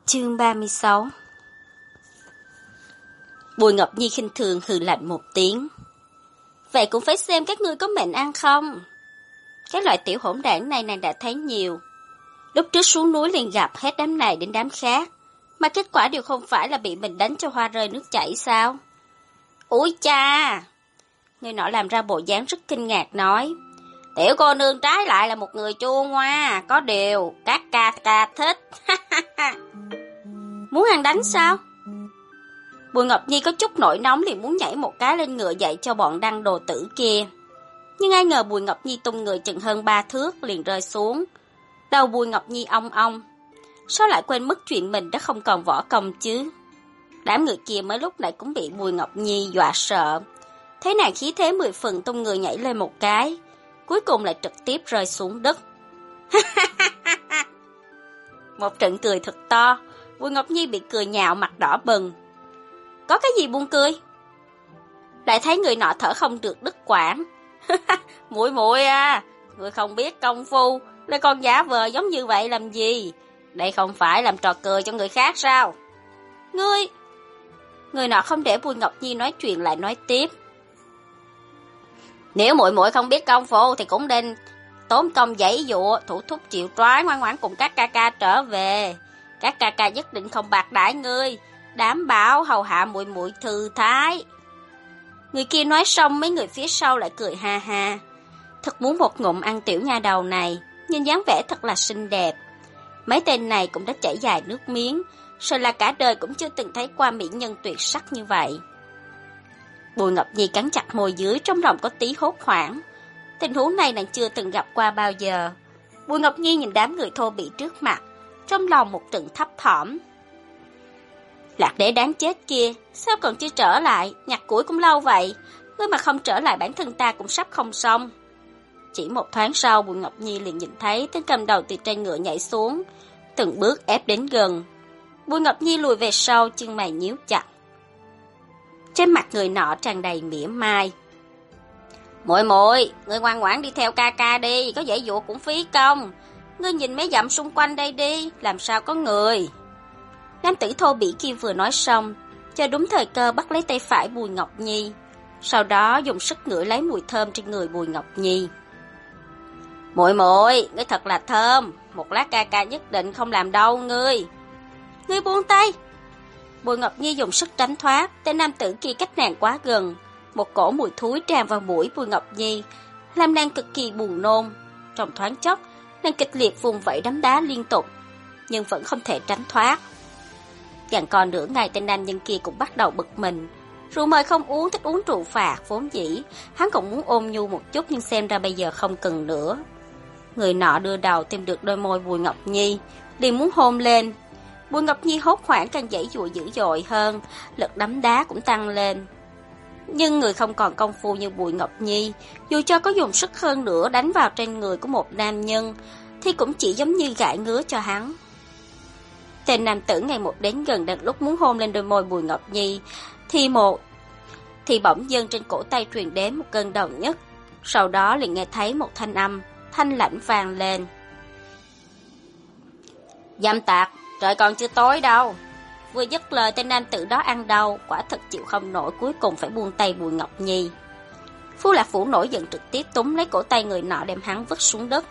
Chương 36. Bùi Ngọc Nhi khinh thường hừ lạnh một tiếng. Vậy cũng phải xem các ngươi có mệnh ăn không? Cái loại tiểu hỗn đảng này nàng đã thấy nhiều. Lúc trước xuống núi liền gặp hết đám này đến đám khác, mà kết quả đều không phải là bị mình đánh cho hoa rơi nước chảy sao? Úi cha! Người nọ làm ra bộ dáng rất kinh ngạc nói. Tiểu cô nương trái lại là một người chua ngoa, có điều các ca ca thích. Muốn ăn đánh sao? Bùi Ngọc Nhi có chút nổi nóng liền muốn nhảy một cái lên ngựa dạy cho bọn đăng đồ tử kia. Nhưng ai ngờ Bùi Ngọc Nhi tung người chừng hơn 3 thước liền rơi xuống. Đầu Bùi Ngọc Nhi ong ong. Sao lại quên mất chuyện mình đã không còn võ công chứ? Đám người kia mới lúc nãy cũng bị Bùi Ngọc Nhi dọa sợ. Thế nàng khí thế 10 phần tung người nhảy lên một cái, cuối cùng lại trực tiếp rơi xuống đất. Một trận cười thật to. Bùi Ngọc Nhi bị cười nhạo mặt đỏ bừng. Có cái gì buồn cười? Lại thấy người nọ thở không được đứt quãng. Muội muội à, người không biết công phu, lại còn giả vờ giống như vậy làm gì? Đây không phải làm trò cười cho người khác sao? Người nọ không để Bùi Ngọc Nhi nói chuyện lại nói tiếp. Nếu muội muội không biết công phu thì cũng nên tốn công giãy dụa, thủ thúc chịu trói ngoan ngoãn cùng các ca ca trở về. Các ca ca nhất định không bạc đãi ngươi, đảm bảo hầu hạ muội muội thư thái. Người kia nói xong, mấy người phía sau lại cười ha ha. Thật muốn một ngụm ăn tiểu nha đầu này, nhìn dáng vẻ thật là xinh đẹp. Mấy tên này cũng đã chảy dài nước miếng, sợ là cả đời cũng chưa từng thấy qua mỹ nhân tuyệt sắc như vậy. Bùi Ngọc Nhi cắn chặt môi dưới, trong lòng có tí hốt hoảng. Tình huống này nàng chưa từng gặp qua bao giờ. Bùi Ngọc Nhi nhìn đám người thô bỉ trước mặt, trong lòng một trận thấp thỏm. Lạc đế đáng chết kia, sao còn chưa trở lại? Nhặt củi cũng lâu vậy, ngươi mà không trở lại bản thân ta cũng sắp không xong. Chỉ một thoáng sau, Bùi Ngọc Nhi liền nhìn thấy tên cầm đầu từ trên ngựa nhảy xuống, từng bước ép đến gần. Bùi Ngọc Nhi lùi về sau, chân mày nhíu chặt. Trên mặt người nọ tràn đầy mỉa mai. Muội muội, ngươi ngoan ngoãn đi theo ca ca đi, có dễ dụ cũng phí công. Ngươi nhìn mấy dặm xung quanh đây đi, làm sao có người. Nam tử thô bỉ kia vừa nói xong, cho đúng thời cơ bắt lấy tay phải Bùi Ngọc Nhi, sau đó dùng sức ngửi lấy mùi thơm trên người Bùi Ngọc Nhi. Muội muội, ngươi thật là thơm, một lát ca ca nhất định không làm đâu ngươi. Ngươi buông tay. Bùi Ngọc Nhi dùng sức tránh thoát, tên nam tử kia cách nàng quá gần, một cổ mùi thúi tràn vào mũi Bùi Ngọc Nhi, làm nàng cực kỳ buồn nôn. Trong thoáng chốc, nàng kịch liệt vùng vẫy đấm đá liên tục, nhưng vẫn không thể tránh thoát. Giằng co nửa ngày, tên nam nhân kia cũng bắt đầu bực mình. Rượu mời không uống, thích uống rượu phạt, vốn dĩ hắn cũng muốn ôm nhu một chút, nhưng xem ra bây giờ không cần nữa. Người nọ đưa đầu tìm được đôi môi Bùi Ngọc Nhi, liền muốn hôn lên. Bùi Ngọc Nhi hốt hoảng càng giãy giụa dữ dội hơn, lực đấm đá cũng tăng lên. Nhưng người không còn công phu như Bùi Ngọc Nhi, dù cho có dùng sức hơn nữa đánh vào trên người của một nam nhân, thì cũng chỉ giống như gãi ngứa cho hắn. Tên nam tử ngày một đến gần, đang lúc muốn hôn lên đôi môi Bùi Ngọc Nhi, thì bỗng dưng trên cổ tay truyền đến một cơn đau nhức. Sau đó liền nghe thấy một thanh âm thanh lãnh vang lên. Dâm tặc, trời còn chưa tối đâu. Vừa dứt lời, tên nam tử đó ăn đau, quả thật chịu không nổi, cuối cùng phải buông tay Bùi Ngọc Nhi. Phu Lạc Phủ nổi giận trực tiếp túm lấy cổ tay người nọ đem hắn vứt xuống đất.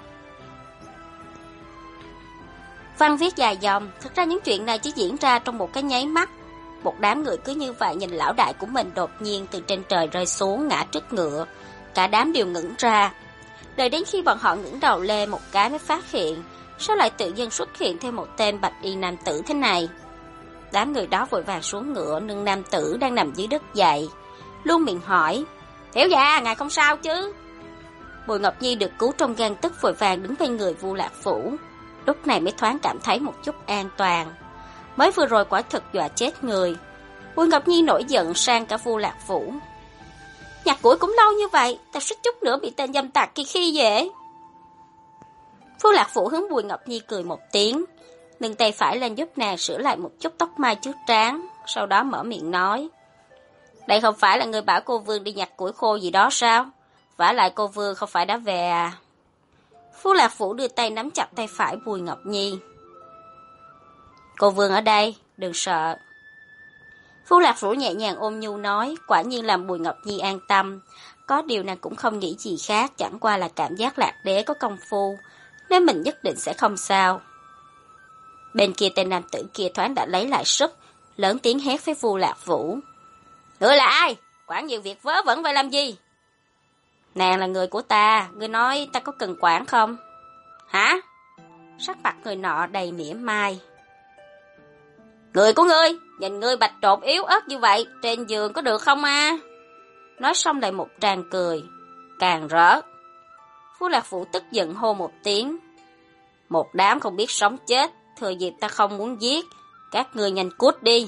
Văn viết dài dòng, thực ra những chuyện này chỉ diễn ra trong một cái nháy mắt. Một đám người cứ như vậy nhìn lão đại của mình đột nhiên từ trên trời rơi xuống ngã trước ngựa. Cả đám đều ngẩn ra. Đợi đến khi bọn họ ngẩng đầu lên một cái mới phát hiện, sao lại tự nhiên xuất hiện thêm một tên bạch y nam tử thế này. Đám người đó vội vàng xuống ngựa, nâng nam tử đang nằm dưới đất dậy, luôn miệng hỏi: Thiếu gia, ngài không sao chứ? Bùi Ngọc Nhi được cứu trong gang tức vội vàng đứng bên người Vu Lạc Phủ, lúc này mới thoáng cảm thấy một chút an toàn. Mới vừa rồi quả thực dọa chết người. Bùi Ngọc Nhi nổi giận sang cả Vu Lạc Phủ. Nhặt củi cũng lâu như vậy, ta suýt chút nữa bị tên dâm tặc kia khi dễ. Vu Lạc Phủ hướng Bùi Ngọc Nhi cười một tiếng, nâng tay phải lên giúp nàng sửa lại một chút tóc mai trước trán, sau đó mở miệng nói: Đây không phải là người bảo cô Vương đi nhặt củi khô gì đó sao? Vả lại cô Vương không phải đã về à? Vu Lạc Phủ đưa tay nắm chặt tay phải Bùi Ngọc Nhi. Cô Vương ở đây, đừng sợ. Vu Lạc Vũ nhẹ nhàng ôm nhu nói, quả nhiên làm Bùi Ngọc Nhi an tâm. Có điều nàng cũng không nghĩ gì khác, chẳng qua là cảm giác Lạc Đế có công phu, nên mình nhất định sẽ không sao. Bên kia tên nam tử kia thoáng đã lấy lại sức, lớn tiếng hét với Vu Lạc Vũ. Ngươi là ai? Quản nhiều việc vớ vẩn vậy làm gì? Nàng là người của ta, ngươi nói ta có cần quản không? Hả? Sắc mặt người nọ đầy mỉa mai. Người của ngươi, nhìn ngươi bạch trột yếu ớt như vậy, trên giường có được không a? Nói xong lại một tràng cười, càng rỡ. Vu Lạc Vũ tức giận hô một tiếng. Một đám không biết sống chết, thừa dịp ta không muốn giết, các ngươi nhanh cút đi.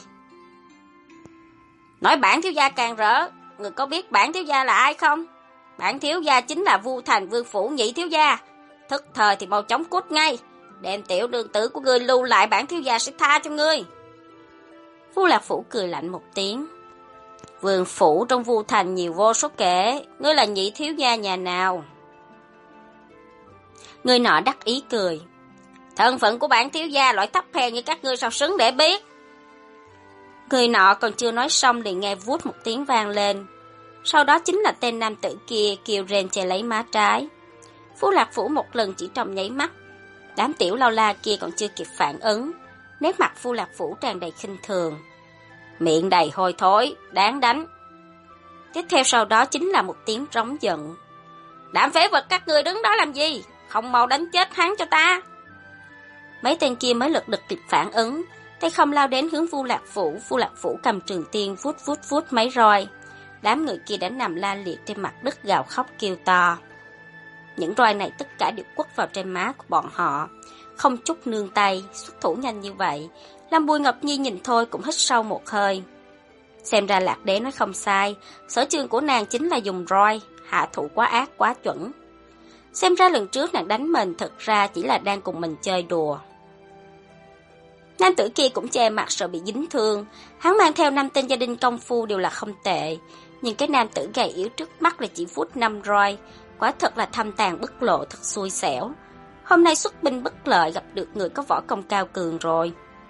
Nói bản thiếu gia càng rỡ, người có biết bản thiếu gia là ai không? Bản thiếu gia chính là Vu Thành Vương Phủ nhị thiếu gia. Thức thời thì mau chóng cút ngay, đem tiểu đường tử của ngươi lưu lại, bản thiếu gia sẽ tha cho ngươi. Vu Lạc Vũ cười lạnh một tiếng. Vương phủ trong Vu Thành nhiều vô số kể, ngươi là nhị thiếu gia nhà nào? Người nọ đắc ý cười. Thân phận của bản thiếu gia loại thấp hèn như các ngươi sao xứng để biết? Người nọ còn chưa nói xong liền nghe vút một tiếng vang lên. Sau đó chính là tên nam tử kia kêu rên che lấy má trái. Vu Lạc Vũ một lần chỉ trong nháy mắt. Đám tiểu lao la kia còn chưa kịp phản ứng, nét mặt Vu Lạc Vũ tràn đầy khinh thường. Miệng đầy hôi thối, đáng đánh. Tiếp theo sau đó chính là một tiếng rống giận. Đám phế vật các ngươi đứng đó làm gì? Không mau đánh chết hắn cho ta. Mấy tên kia mới lật đật kịp phản ứng, tay không lao đến hướng Vu Lạc Vũ. Vu Lạc Vũ cầm trường tiên vuốt mấy roi. Đám người kia đã nằm la liệt trên mặt đất gào khóc kêu to. Những roi này tất cả đều quất vào trên má của bọn họ, không chút nương tay, xuất thủ nhanh như vậy. Làm Bùi Ngọc Nhi nhìn thôi cũng hít sâu một hơi. Xem ra Lạc Đế nói không sai, sở trường của nàng chính là dùng roi, hạ thủ quá ác quá chuẩn. Xem ra lần trước nàng đánh mình thực ra chỉ là đang cùng mình chơi đùa. Nam tử kia cũng che mặt sợ bị dính thương, hắn mang theo 5 tên gia đình công phu đều là không tệ, nhưng cái nam tử gầy yếu trước mắt là chỉ vút 5 roi, quả thật là thâm tàn bất lộ, thật xui xẻo. Hôm nay xuất binh bất lợi gặp được người có võ công cao cường rồi.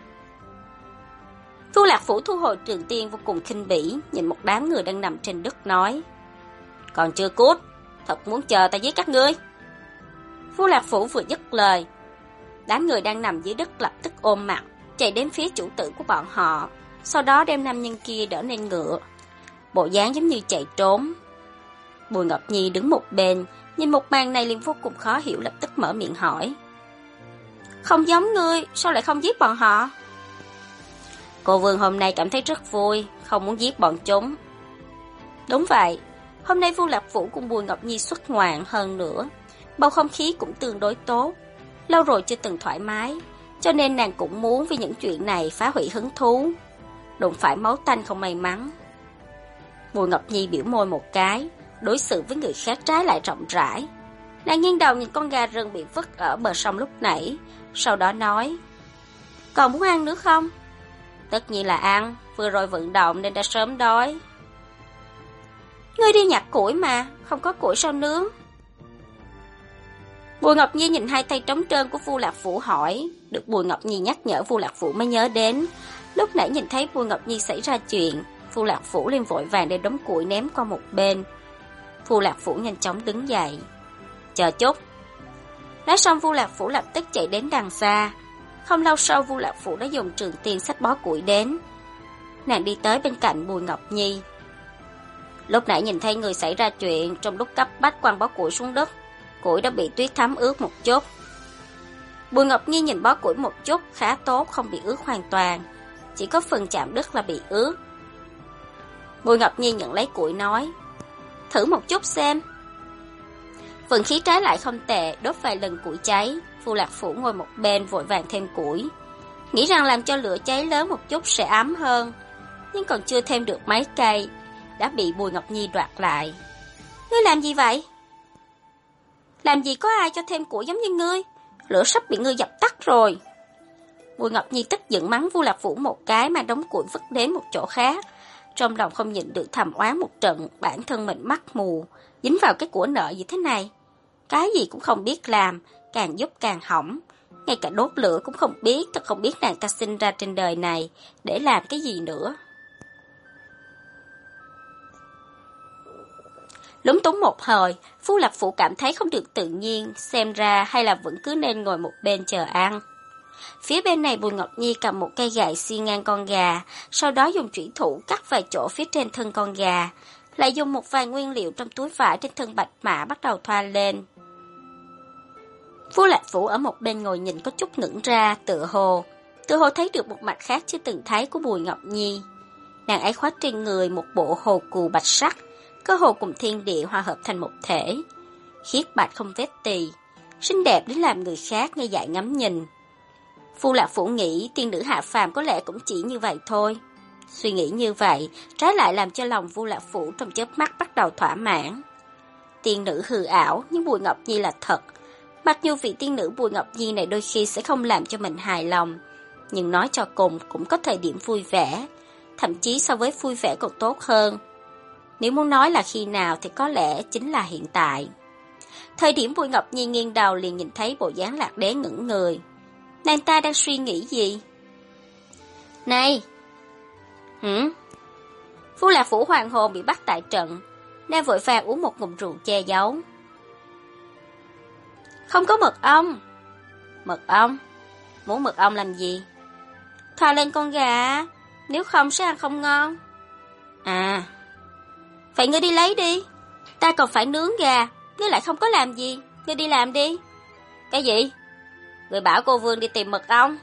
Vu Lạc Vũ thu hồi trường tiên vô cùng khinh bỉ, nhìn một đám người đang nằm trên đất nói. Còn chưa cút, thật muốn chờ ta giết các ngươi. Vu Lạc Vũ vừa dứt lời, đám người đang nằm dưới đất lập tức ôm mặt, chạy đến phía chủ tử của bọn họ, sau đó đem nam nhân kia đỡ lên ngựa. Bộ dáng giống như chạy trốn. Bùi Ngọc Nhi đứng một bên, nhìn một màn này liền vô cùng khó hiểu, lập tức mở miệng hỏi. Không giống ngươi, sao lại không giết bọn họ? Cô Vương hôm nay cảm thấy rất vui, không muốn giết bọn chúng. Đúng vậy, hôm nay Vu Lạc Vũ cùng Bùi Ngọc Nhi xuất ngoạn hơn nữa, bầu không khí cũng tương đối tốt. Lâu rồi chưa từng thoải mái, cho nên nàng cũng muốn vì những chuyện này phá hủy hứng thú. Đụng phải máu tanh không may mắn. Bùi Ngọc Nhi biểu môi một cái, đối xử với người khác trái lại rộng rãi. Nàng nghiêng đầu nhìn con gà rừng bị vứt ở bờ sông lúc nãy, sau đó nói. Còn muốn ăn nữa không? Tất nhiên là ăn, vừa rồi vận động nên đã sớm đói. Ngươi đi nhặt củi mà, không có củi sao nướng? Bùi Ngọc Nhi nhìn hai tay trống trơn của Vu Lạc Vũ hỏi. Được Bùi Ngọc Nhi nhắc nhở, Vu Lạc Vũ mới nhớ đến. Lúc nãy nhìn thấy Bùi Ngọc Nhi xảy ra chuyện, Vu Lạc Vũ liền vội vàng đem đống củi ném qua một bên. Vu Lạc Vũ nhanh chóng đứng dậy. Chờ chút. Nói xong Vu Lạc Vũ lập tức chạy đến đằng xa. Không lâu sau Vu Lạc Vũ đã dùng trường tiên xách bó củi đến. Nàng đi tới bên cạnh Bùi Ngọc Nhi. Lúc nãy nhìn thấy người xảy ra chuyện, trong lúc cấp bách quăng bó củi xuống đất, củi đã bị tuyết thấm ướt một chút. Bùi Ngọc Nhi nhìn bó củi một chút, khá tốt, không bị ướt hoàn toàn, chỉ có phần chạm đất là bị ướt. Bùi Ngọc Nhi nhận lấy củi nói, thử một chút xem. Phần khí trái lại không tệ, đốt vài lần củi cháy. Vu Lạc Vũ ngồi một bên vội vàng thêm củi, nghĩ rằng làm cho lửa cháy lớn một chút sẽ ấm hơn, nhưng còn chưa thêm được mấy cây đã bị Bùi Ngọc Nhi đoạt lại. Ngươi làm gì vậy? Làm gì có ai cho thêm củi giống như ngươi, lửa sắp bị ngươi dập tắt rồi. Bùi Ngọc Nhi tức giận mắng Vu Lạc Vũ một cái, mang đống củi vứt đến một chỗ khác. Trong lòng không nhịn được thầm oán một trận, bản thân mình mắt mù, dính vào cái của nợ như thế này. Cái gì cũng không biết làm, càng giúp càng hỏng. ngay cả đốt lửa cũng không biết, thật không biết nàng ta sinh ra trên đời này để làm cái gì nữa. Lúng túng một hồi, Phu Lạc Phụ cảm thấy không được tự nhiên, xem ra hay là vẫn cứ nên ngồi một bên chờ ăn. Phía bên này Bùi Ngọc Nhi cầm một cây gậy xi ngang con gà, sau đó dùng chủy thủ cắt vài chỗ phía trên thân con gà, lại dùng một vài nguyên liệu trong túi vải trên thân bạch mã bắt đầu thoa lên. Phu Lạc Phụ ở một bên ngồi nhìn có chút ngẩn ra, tựa hồ thấy được một mặt khác chưa từng thấy của Bùi Ngọc Nhi. Nàng ấy khoác trên người một bộ hồ cù bạch sắc, cơ hồ cùng thiên địa hòa hợp thành một thể, khiết bạch không vết tì, xinh đẹp đến làm người khác ngây dại ngắm nhìn. Phu Lạc Phụ nghĩ tiên nữ hạ phàm có lẽ cũng chỉ như vậy thôi. Suy nghĩ như vậy, trái lại làm cho lòng Phu Lạc Phụ trong chớp mắt bắt đầu thỏa mãn. Tiên nữ hư ảo, nhưng Bùi Ngọc Nhi là thật. Mặc dù vị tiên nữ Bùi Ngọc Nhi này đôi khi sẽ không làm cho mình hài lòng, nhưng nói cho cùng cũng có thời điểm vui vẻ, thậm chí so với vui vẻ còn tốt hơn. Nếu muốn nói là khi nào thì có lẽ chính là hiện tại. Thời điểm Bùi Ngọc Nhi nghiêng đầu liền nhìn thấy bộ dáng Lạc Đế ngẩn người. Nàng ta đang suy nghĩ gì? Này! Phu Lạc Phủ hoàng hồn bị bắt tại trận, nàng vội vàng uống một ngụm rượu che giấu. Không có mật ong. Mật ong? Muốn mật ong làm gì? Thoa lên con gà, nếu không sẽ ăn không ngon. À, vậy ngươi đi lấy đi. Ta còn phải nướng gà, ngươi lại không có làm gì, ngươi đi làm đi. Cái gì? Ngươi bảo cô Vương đi tìm mật ong.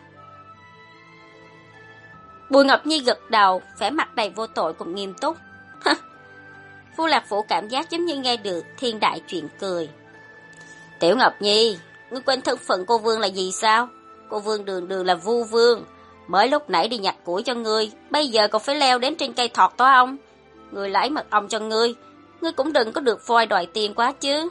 Bùi Ngọc Nhi gật đầu, vẻ mặt đầy vô tội cùng nghiêm túc. Phu Lạc Phủ cảm giác giống như nghe được thiên đại chuyện cười. Tiểu Ngọc Nhi, ngươi quên thân phận cô Vương là gì sao? Cô Vương đường đường là Vu Vương, mới lúc nãy đi nhặt củi cho ngươi, bây giờ còn phải leo đến trên cây thọt to ong. Ngươi lấy mật ong cho ngươi cũng đừng có được voi đòi tiền quá chứ.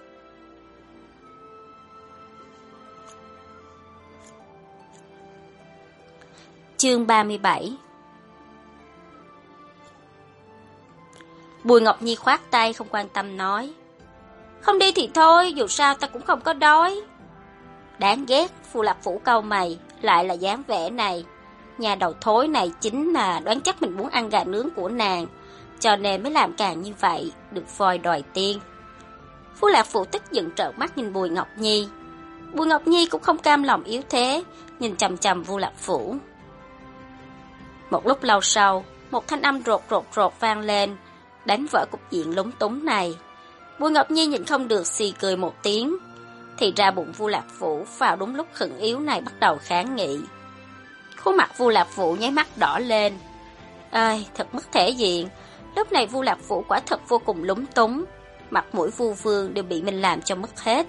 Chương 37. Bùi Ngọc Nhi khoát tay không quan tâm nói. Không đi thì thôi, dù sao ta cũng không có đói. Đáng ghét, Phu Lạc Phủ cau mày, lại là dáng vẻ này. Nhà đầu thối này chính là đoán chắc mình muốn ăn gà nướng của nàng, cho nên mới làm càng như vậy, được voi đòi tiền. Phu Lạc Phụ tức giận trợn mắt nhìn Bùi Ngọc Nhi. Bùi Ngọc Nhi cũng không cam lòng yếu thế, nhìn chằm chằm Phu Lạc Phủ. Một lúc lâu sau, một thanh âm rột vang lên, đánh vỡ cục diện lúng túng này. Bùi Ngọc Nhi nhìn không được xì cười một tiếng. Thì ra bụng Vu Lạc Phủ vào đúng lúc khẩn yếu này bắt đầu kháng nghị. Khuôn mặt Vu Lạc Phủ nháy mắt đỏ lên. Ơi, thật mất thể diện. Lúc này Vu Lạc Phủ quả thật vô cùng lúng túng. Mặt mũi Vu Vương đều bị mình làm cho mất hết.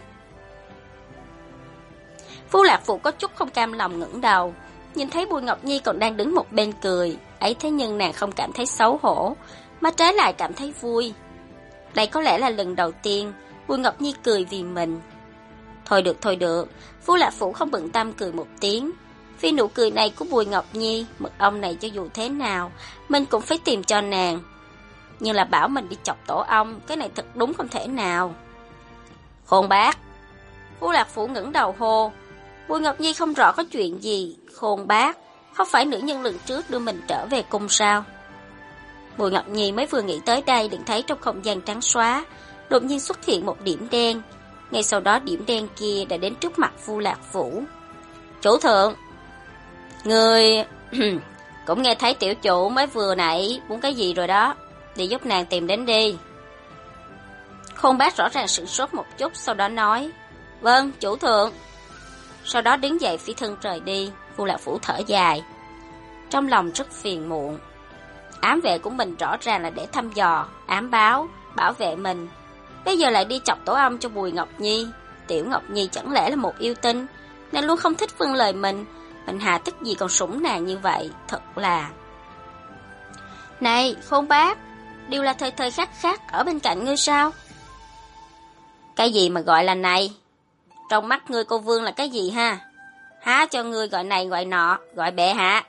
Vu Lạc Phủ có chút không cam lòng ngẩng đầu, nhìn thấy Bùi Ngọc Nhi còn đang đứng một bên cười. Ấy thế nhưng nàng không cảm thấy xấu hổ, mà trái lại cảm thấy vui. Đây có lẽ là lần đầu tiên Bùi Ngọc Nhi cười vì mình. Thôi được, Vu Lạc Phủ không bận tâm cười một tiếng. Vì nụ cười này của Bùi Ngọc Nhi, mật ong này cho dù thế nào, mình cũng phải tìm cho nàng. Nhưng là bảo mình đi chọc tổ ong, cái này thật đúng không thể nào. Khôn bác! Vu Lạc Phủ ngẩng đầu hô. Bùi Ngọc Nhi không rõ có chuyện gì. Khôn bác, không phải nữ nhân lần trước đưa mình trở về cung sao? Bùi Ngọc Nhi mới vừa nghĩ tới đây liền thấy trong không gian trắng xóa đột nhiên xuất hiện một điểm đen. Ngay sau đó điểm đen kia đã đến trước mặt Vu Lạc Phủ. Chủ thượng, người cũng nghe thấy tiểu chủ mới vừa nãy muốn cái gì rồi đó, đi giúp nàng tìm đến đi. Khôn bác rõ ràng sửng sốt một chút, sau đó nói, vâng, chủ thượng. Sau đó đứng dậy phi thân rời đi. Vu Lạc Phủ thở dài, trong lòng rất phiền muộn. Ám vệ của mình rõ ràng là để thăm dò, ám báo, bảo vệ mình, bây giờ lại đi chọc tổ ong cho Bùi Ngọc Nhi. Tiểu Ngọc Nhi chẳng lẽ là một yêu tinh, nàng luôn không thích vâng lời mình hà tức gì còn sủng nàng như vậy, thật là... Này, Khôn bác, đều là thời thời khắc khắc ở bên cạnh ngươi sao? Cái gì mà gọi là này? Trong mắt ngươi cô Vương là cái gì ha? Há cho ngươi gọi này gọi nọ, gọi bệ hạ.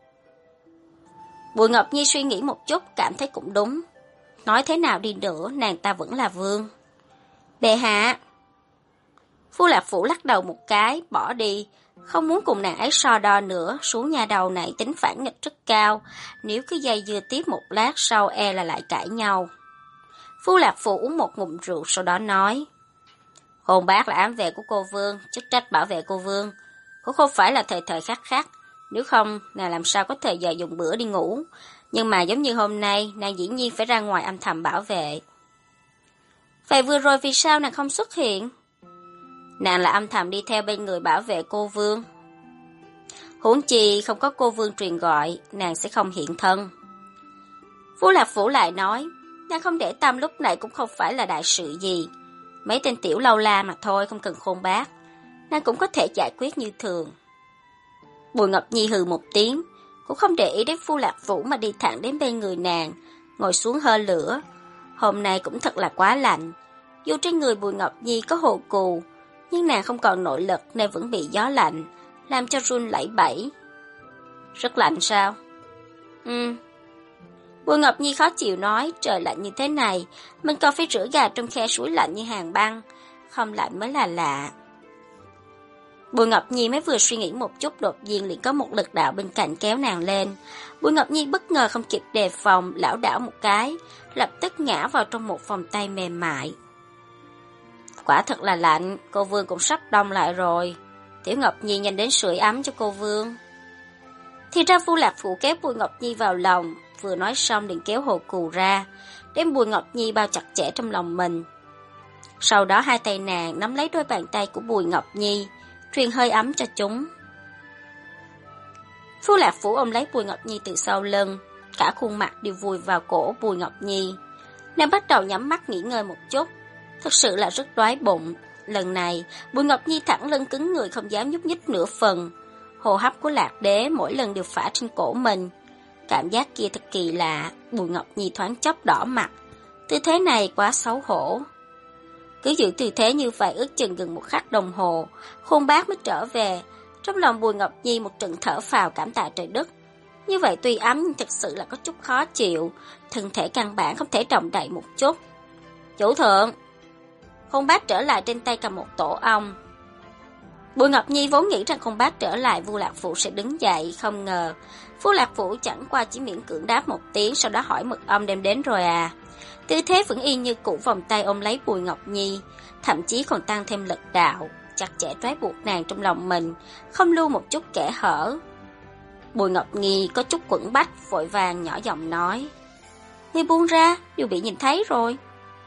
Bùi Ngọc Nhi suy nghĩ một chút, cảm thấy cũng đúng. Nói thế nào đi nữa, nàng ta vẫn là vương. Bệ hạ. Phu Lạc Phủ lắc đầu một cái, bỏ đi, Không muốn cùng nàng ấy so đo nữa, số nhà đầu này tính phản nghịch rất cao, nếu cứ dây dưa tiếp một lát sau e là lại cãi nhau. Phu Lạc Phụ uống một ngụm rượu sau đó nói, hồn bác là ám vệ của cô Vương, chức trách bảo vệ cô Vương, cũng không phải là thời thời khắc khắc, nếu không nàng làm sao có thời giờ dùng bữa đi ngủ, nhưng mà giống như hôm nay nàng dĩ nhiên phải ra ngoài âm thầm bảo vệ. Vậy vừa rồi vì sao nàng không xuất hiện? Nàng là âm thầm đi theo bên người bảo vệ cô Vương. Huống chi không có cô Vương truyền gọi, nàng sẽ không hiện thân. Phu Lạc Phủ lại nói, nàng không để tâm lúc này cũng không phải là đại sự gì. Mấy tên tiểu lâu la mà thôi, không cần khôn bác. Nàng cũng có thể giải quyết như thường. Bùi Ngọc Nhi hừ một tiếng, cũng không để ý đến Phu Lạc Phủ mà đi thẳng đến bên người nàng, ngồi xuống hơ lửa. Hôm nay cũng thật là quá lạnh. Dù trên người Bùi Ngọc Nhi có hồ cù, nhưng nàng không còn nội lực nên vẫn bị gió lạnh, làm cho run lẩy bẩy. Rất lạnh sao? Bùi Ngọc Nhi khó chịu nói, trời lạnh như thế này, mình còn phải rửa gà trong khe suối lạnh như hàng băng, không lạnh mới là lạ. Bùi Ngọc Nhi mới vừa suy nghĩ một chút đột nhiên liền có một lực đạo bên cạnh kéo nàng lên. Bùi Ngọc Nhi bất ngờ không kịp đề phòng, lảo đảo một cái, lập tức ngã vào trong một vòng tay mềm mại. Quả thật là lạnh, cô Vương cũng sắp đông lại rồi. Tiểu Ngọc Nhi nhanh đến sưởi ấm cho cô Vương. Thì ra Phu Lạc Phụ kéo Bùi Ngọc Nhi vào lòng, vừa nói xong liền kéo hồ cù ra, đem Bùi Ngọc Nhi bao chặt chẽ trong lòng mình. Sau đó hai tay nàng nắm lấy đôi bàn tay của Bùi Ngọc Nhi, truyền hơi ấm cho chúng. Phu Lạc Phủ ôm lấy Bùi Ngọc Nhi từ sau lưng, cả khuôn mặt đều vùi vào cổ Bùi Ngọc Nhi. Nàng bắt đầu nhắm mắt nghỉ ngơi một chút, thật sự là rất đói bụng. Lần này, Bùi Ngọc Nhi thẳng lưng cứng người không dám nhúc nhích nửa phần. Hô hấp của Lạc Đế mỗi lần đều phả trên cổ mình. Cảm giác kia thật kỳ lạ, Bùi Ngọc Nhi thoáng chốc đỏ mặt. Tư thế này quá xấu hổ. Cứ giữ tư thế như vậy ước chừng gần một khắc đồng hồ, Khôn Bác mới trở về. Trong lòng Bùi Ngọc Nhi một trận thở phào cảm tạ trời đất. Như vậy tuy ấm nhưng thật sự là có chút khó chịu, thân thể căn bản không thể động đậy một chút. Chủ thượng! Khôn Bác trở lại trên tay cầm một tổ ong. Bùi Ngọc Nhi vốn nghĩ rằng Khôn Bác trở lại Phu Lạc Phụ sẽ đứng dậy, không ngờ Phu Lạc Phụ chẳng qua chỉ miễn cưỡng đáp một tiếng, sau đó hỏi mật ong đem đến rồi à. Tư thế vẫn y như cũ, vòng tay ôm lấy Bùi Ngọc Nhi, thậm chí còn tăng thêm lực đạo, chặt chẽ trói buộc nàng trong lòng mình, không lưu một chút kẽ hở. Bùi Ngọc Nhi có chút quẫn bách, vội vàng nhỏ giọng nói, ngươi buông ra, đều bị nhìn thấy rồi.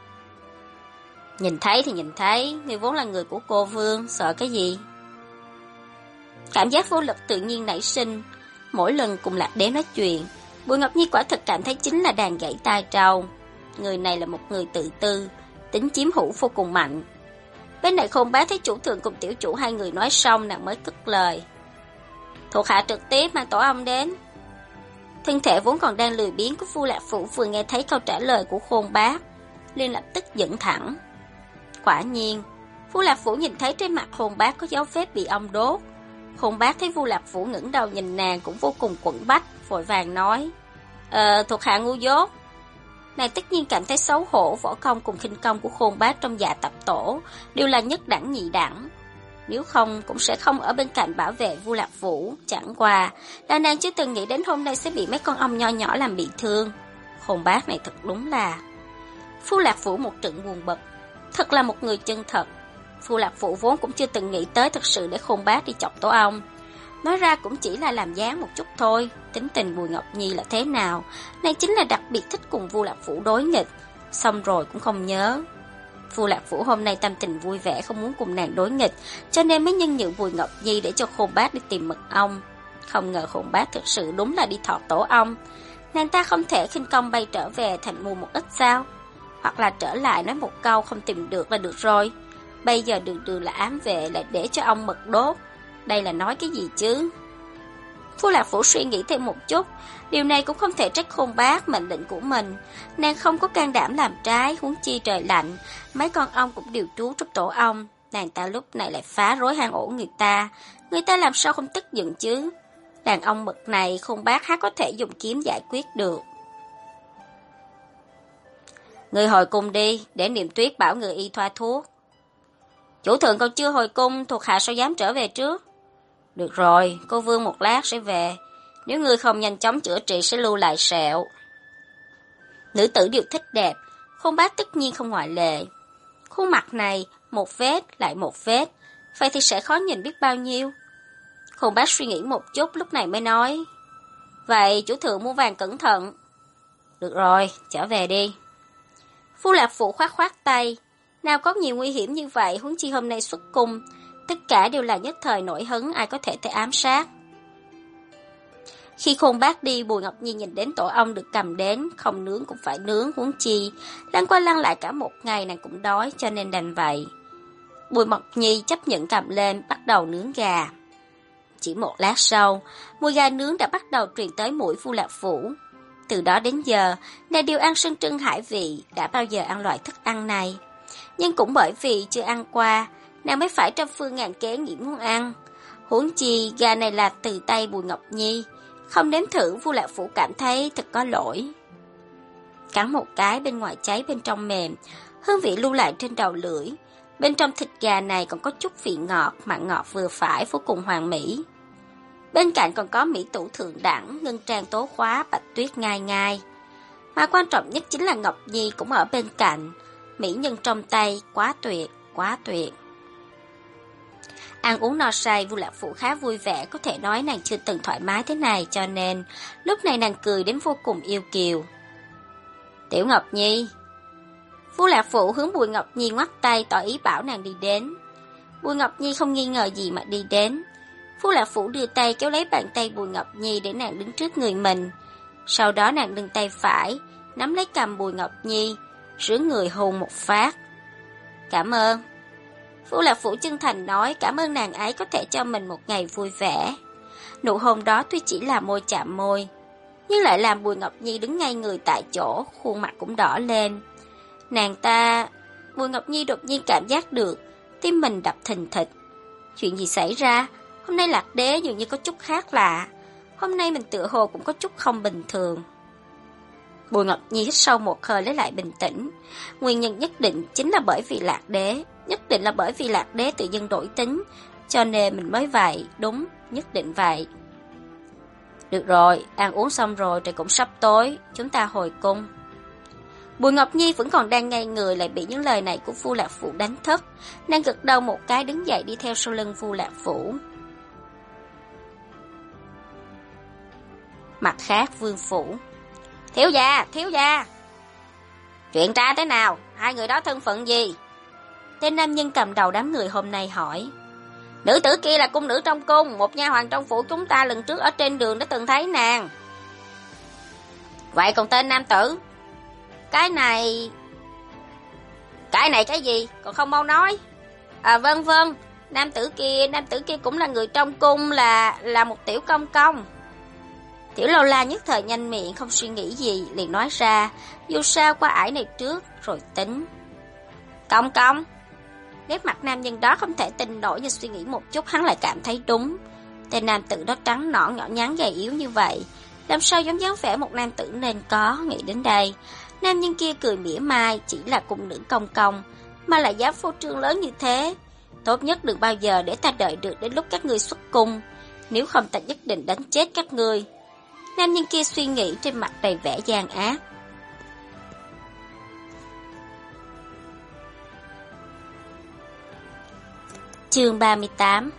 Nhìn thấy thì nhìn thấy, ngươi vốn là người của cô Vương, sợ cái gì? Cảm giác vô lực tự nhiên nảy sinh, mỗi lần cùng Lạc Đế nói chuyện, Bùi Ngọc Nhi quả thực cảm thấy chính là đàn gãy tai trâu. Người này là một người tự tư, tính chiếm hữu vô cùng mạnh. Bên này Khôn Bác thấy chủ thượng cùng tiểu chủ hai người nói xong, nàng mới cất lời. Thuộc hạ trực tiếp mang tổ ong đến. Thân thể vốn còn đang lười biếng của Phu Lạc Phủ vừa nghe thấy câu trả lời của Khôn Bác, liền lập tức dựng thẳng. Quả nhiên, Phu Lạc Phủ nhìn thấy trên mặt Khôn Bác có dấu vết bị ong đốt. Khôn Bác thấy Phu Lạc Phủ ngẩng đầu nhìn nàng cũng vô cùng quẫn bách, vội vàng nói, thuộc hạ ngu dốt. Nàng tất nhiên cảm thấy xấu hổ, võ công cùng khinh công của Khôn Bác trong Dạ Tập Tổ đều là nhất đẳng nhị đẳng. Nếu không cũng sẽ không ở bên cạnh bảo vệ Vu Lạc Vũ, chẳng qua là nàng chưa từng nghĩ đến hôm nay sẽ bị mấy con ong nho nhỏ làm bị thương. Khôn Bác này thật đúng là... Phu Lạc Vũ một trận buồn bực, thật là một người chân thật. Phu Lạc Vũ vốn cũng chưa từng nghĩ tới thật sự để Khôn Bác đi chọc tổ ong. Nói ra cũng chỉ là làm dáng một chút thôi. Tính tình Bùi Ngọc Nhi là thế nào, nàng chính là đặc biệt thích cùng Vu Lạc Vũ đối nghịch. Xong rồi cũng không nhớ. Vu Lạc Vũ hôm nay tâm tình vui vẻ, không muốn cùng nàng đối nghịch, cho nên mới nhân nhượng Bùi Ngọc Nhi để cho Khôn Bác đi tìm mật ong. Không ngờ Khôn Bác thực sự đúng là đi thọt tổ ong. Nàng ta không thể khinh công bay trở về thành mua một ít sao? Hoặc là trở lại nói một câu không tìm được là được rồi. Bây giờ đường đường là ám vệ lại để cho ong mật đốt. Đây là nói cái gì chứ? Phu Lạc Vũ suy nghĩ thêm một chút, điều này cũng không thể trách Khôn Bác mệnh lệnh của mình. Nàng không có can đảm làm trái, huống chi trời lạnh, mấy con ong cũng đều trú trong tổ ong. Nàng ta lúc này lại phá rối hang ổ người ta làm sao không tức giận chứ? Đàn ong mật này Khôn Bác há có thể dùng kiếm giải quyết được. Người hồi cung đi, để Niệm Tuyết bảo người y thoa thuốc. Chủ thượng còn chưa hồi cung, thuộc hạ sao dám trở về trước? Được rồi, cô Vương một lát sẽ về. Nếu ngươi không nhanh chóng chữa trị sẽ lưu lại sẹo. Nữ tử đều thích đẹp, Khôn Bác tất nhiên không ngoại lệ. Khuôn mặt này, một vết lại một vết, vậy thì sẽ khó nhìn biết bao nhiêu. Khôn Bác suy nghĩ một chút lúc này mới nói. Vậy chủ thượng mua vàng cẩn thận. Được rồi, trở về đi. Phu Lạc Phụ khoát khoát tay. Nào có nhiều nguy hiểm như vậy, huống chi hôm nay xuất cung. Tất cả đều là nhất thời nổi hứng, ai có thể tới ám sát. Khi Khôn Bác đi, Bùi Ngọc Nhi nhìn đến tổ ong được cầm đến, không nướng cũng phải nướng, huống chi. Lăn qua lăn lại cả một ngày nàng cũng đói, cho nên đành vậy. Bùi Ngọc Nhi chấp nhận cầm lên, bắt đầu nướng gà. Chỉ một lát sau, mùi gà nướng đã bắt đầu truyền tới mũi Phu Lạc Phủ. Từ đó đến giờ, nàng đều ăn sơn trưng hải vị, đã bao giờ ăn loại thức ăn này. Nhưng cũng bởi vì chưa ăn qua, nàng mới phải trăm phương ngàn kế nghĩ muốn ăn. Huống chi gà này là từ tay Bùi Ngọc Nhi, không nếm thử Phu Lạc Phủ cảm thấy thật có lỗi. Cắn một cái, bên ngoài cháy bên trong mềm, hương vị lưu lại trên đầu lưỡi. Bên trong thịt gà này còn có chút vị ngọt, mặn ngọt vừa phải, vô cùng hoàn mỹ. Bên cạnh còn có mỹ tủ thượng đẳng, ngân trang tố khóa, bạch tuyết ngai ngai. Mà quan trọng nhất chính là Ngọc Nhi cũng ở bên cạnh. Mỹ nhân trong tay, quá tuyệt, quá tuyệt. Ăn uống no say, Vu Lạc Phụ khá vui vẻ, có thể nói nàng chưa từng thoải mái thế này, cho nên lúc này nàng cười đến vô cùng yêu kiều. Tiểu Ngọc Nhi. Vu Lạc Phụ hướng Bùi Ngọc Nhi ngoắt tay tỏ ý bảo nàng đi đến. Bùi Ngọc Nhi không nghi ngờ gì mà đi đến. Vu Lạc Phụ đưa tay kéo lấy bàn tay Bùi Ngọc Nhi để nàng đứng trước người mình. Sau đó nàng nâng tay phải, nắm lấy cằm Bùi Ngọc Nhi, rướn người hôn một phát. Cảm ơn. Vu Lạc Phụ chân thành nói cảm ơn nàng ấy có thể cho mình một ngày vui vẻ. Nụ hôn đó tuy chỉ là môi chạm môi, nhưng lại làm Bùi Ngọc Nhi đứng ngay người tại chỗ, khuôn mặt cũng đỏ lên. Bùi Ngọc Nhi đột nhiên cảm giác được tim mình đập thình thịch. Chuyện gì xảy ra? Hôm nay Lạc Đế dường như có chút khác lạ. Hôm nay mình tựa hồ cũng có chút không bình thường. Bùi Ngọc Nhi hít sâu một hơi lấy lại bình tĩnh. Nguyên nhân nhất định chính là bởi vì Lạc Đế. Nhất định là bởi vì Lạc Đế tự dưng đổi tính. Cho nên mình mới vậy. Đúng, nhất định vậy. Được rồi, ăn uống xong rồi trời cũng sắp tối. Chúng ta hồi cung. Bùi Ngọc Nhi vẫn còn đang ngây người lại bị những lời này của Vu Lạc Phụ đánh thức. Nàng gật đầu một cái đứng dậy đi theo sau lưng Vu Lạc Phụ. Mặt khác Vương Phủ. Thiếu gia. Chuyện ra thế nào? Hai người đó thân phận gì? Tên nam nhân cầm đầu đám người hôm nay hỏi. Nữ tử kia là cung nữ trong cung, một nha hoàn trong phủ chúng ta lần trước ở trên đường đã từng thấy nàng. Vậy còn tên nam tử? Cái này cái gì? Còn không mau nói. Vâng, nam tử kia cũng là người trong cung, là một tiểu công công. Tiểu Lâu La nhất thời nhanh miệng không suy nghĩ gì, liền nói ra, dù sao qua ải này trước rồi tính. Công. Nét mặt nam nhân đó không thể tin nổi, nhưng suy nghĩ một chút hắn lại cảm thấy đúng. Tên nam tử đó trắng nõn nhỏ nhắn gầy yếu như vậy, làm sao giống dáng vẻ một nam tử nên có. Nghĩ đến đây, nam nhân kia cười mỉa mai, chỉ là cung nữ công mà lại dám phô trương lớn như thế. Tốt nhất đừng bao giờ để ta đợi được đến lúc các ngươi xuất cung, nếu không ta nhất định đánh chết các ngươi. Nam nhân kia suy nghĩ, trên mặt đầy vẻ gian ác. Chương 38.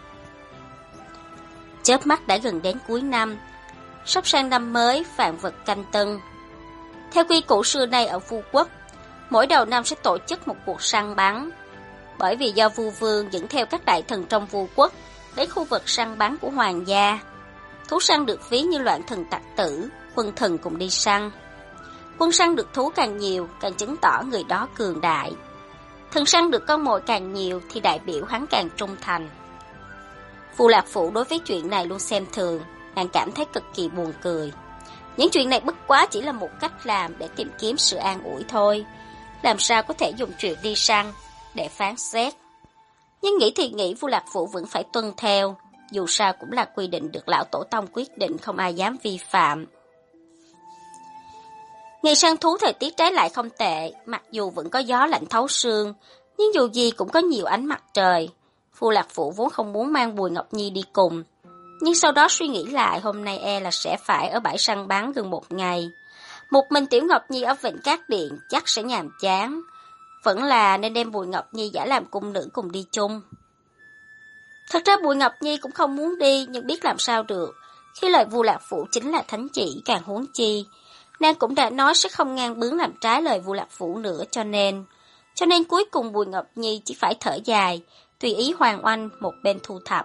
Chớp mắt đã gần đến cuối năm, sắp sang năm mới vạn vật canh tân. Theo quy củ xưa nay ở Vu Quốc, mỗi đầu năm sẽ tổ chức một cuộc săn bắn. Bởi vì do Vu Vương dẫn theo các đại thần trong Vu Quốc đến khu vực săn bắn của hoàng gia. Thú săn được ví như loạn thần tặc tử, quân thần cùng đi săn. Quân săn được thú càng nhiều, càng chứng tỏ người đó cường đại. Thần săn được con mồi càng nhiều thì đại biểu hắn càng trung thành. Vu Lạc Phụ đối với chuyện này luôn xem thường, nàng cảm thấy cực kỳ buồn cười. Những chuyện này bất quá chỉ là một cách làm để tìm kiếm sự an ủi thôi. Làm sao có thể dùng chuyện đi săn để phán xét. Nhưng nghĩ thì nghĩ, Vu Lạc Phụ vẫn phải tuân theo. Dù sao cũng là quy định được lão tổ tông quyết định, không ai dám vi phạm. Ngày săn thú thời tiết trái lại không tệ, mặc dù vẫn có gió lạnh thấu xương, nhưng dù gì cũng có nhiều ánh mặt trời. Vu Lạc Phủ vốn không muốn mang Bùi Ngọc Nhi đi cùng, nhưng sau đó suy nghĩ lại hôm nay là sẽ phải ở bãi săn bắn gần một ngày. Một mình Tiểu Ngọc Nhi ở Vịnh Cát Điện chắc sẽ nhàm chán, vẫn là nên đem Bùi Ngọc Nhi giả làm cung nữ cùng đi chung. Thật ra Bùi Ngọc Nhi cũng không muốn đi, nhưng biết làm sao được, khi lời Vu Lạc Phủ chính là thánh chỉ, càng huống chi nàng cũng đã nói sẽ không ngang bướng làm trái lời Vu Lạc Phủ nữa, cho nên cuối cùng Bùi Ngọc Nhi chỉ phải thở dài, tùy ý Hoàng Oanh một bên thu thập.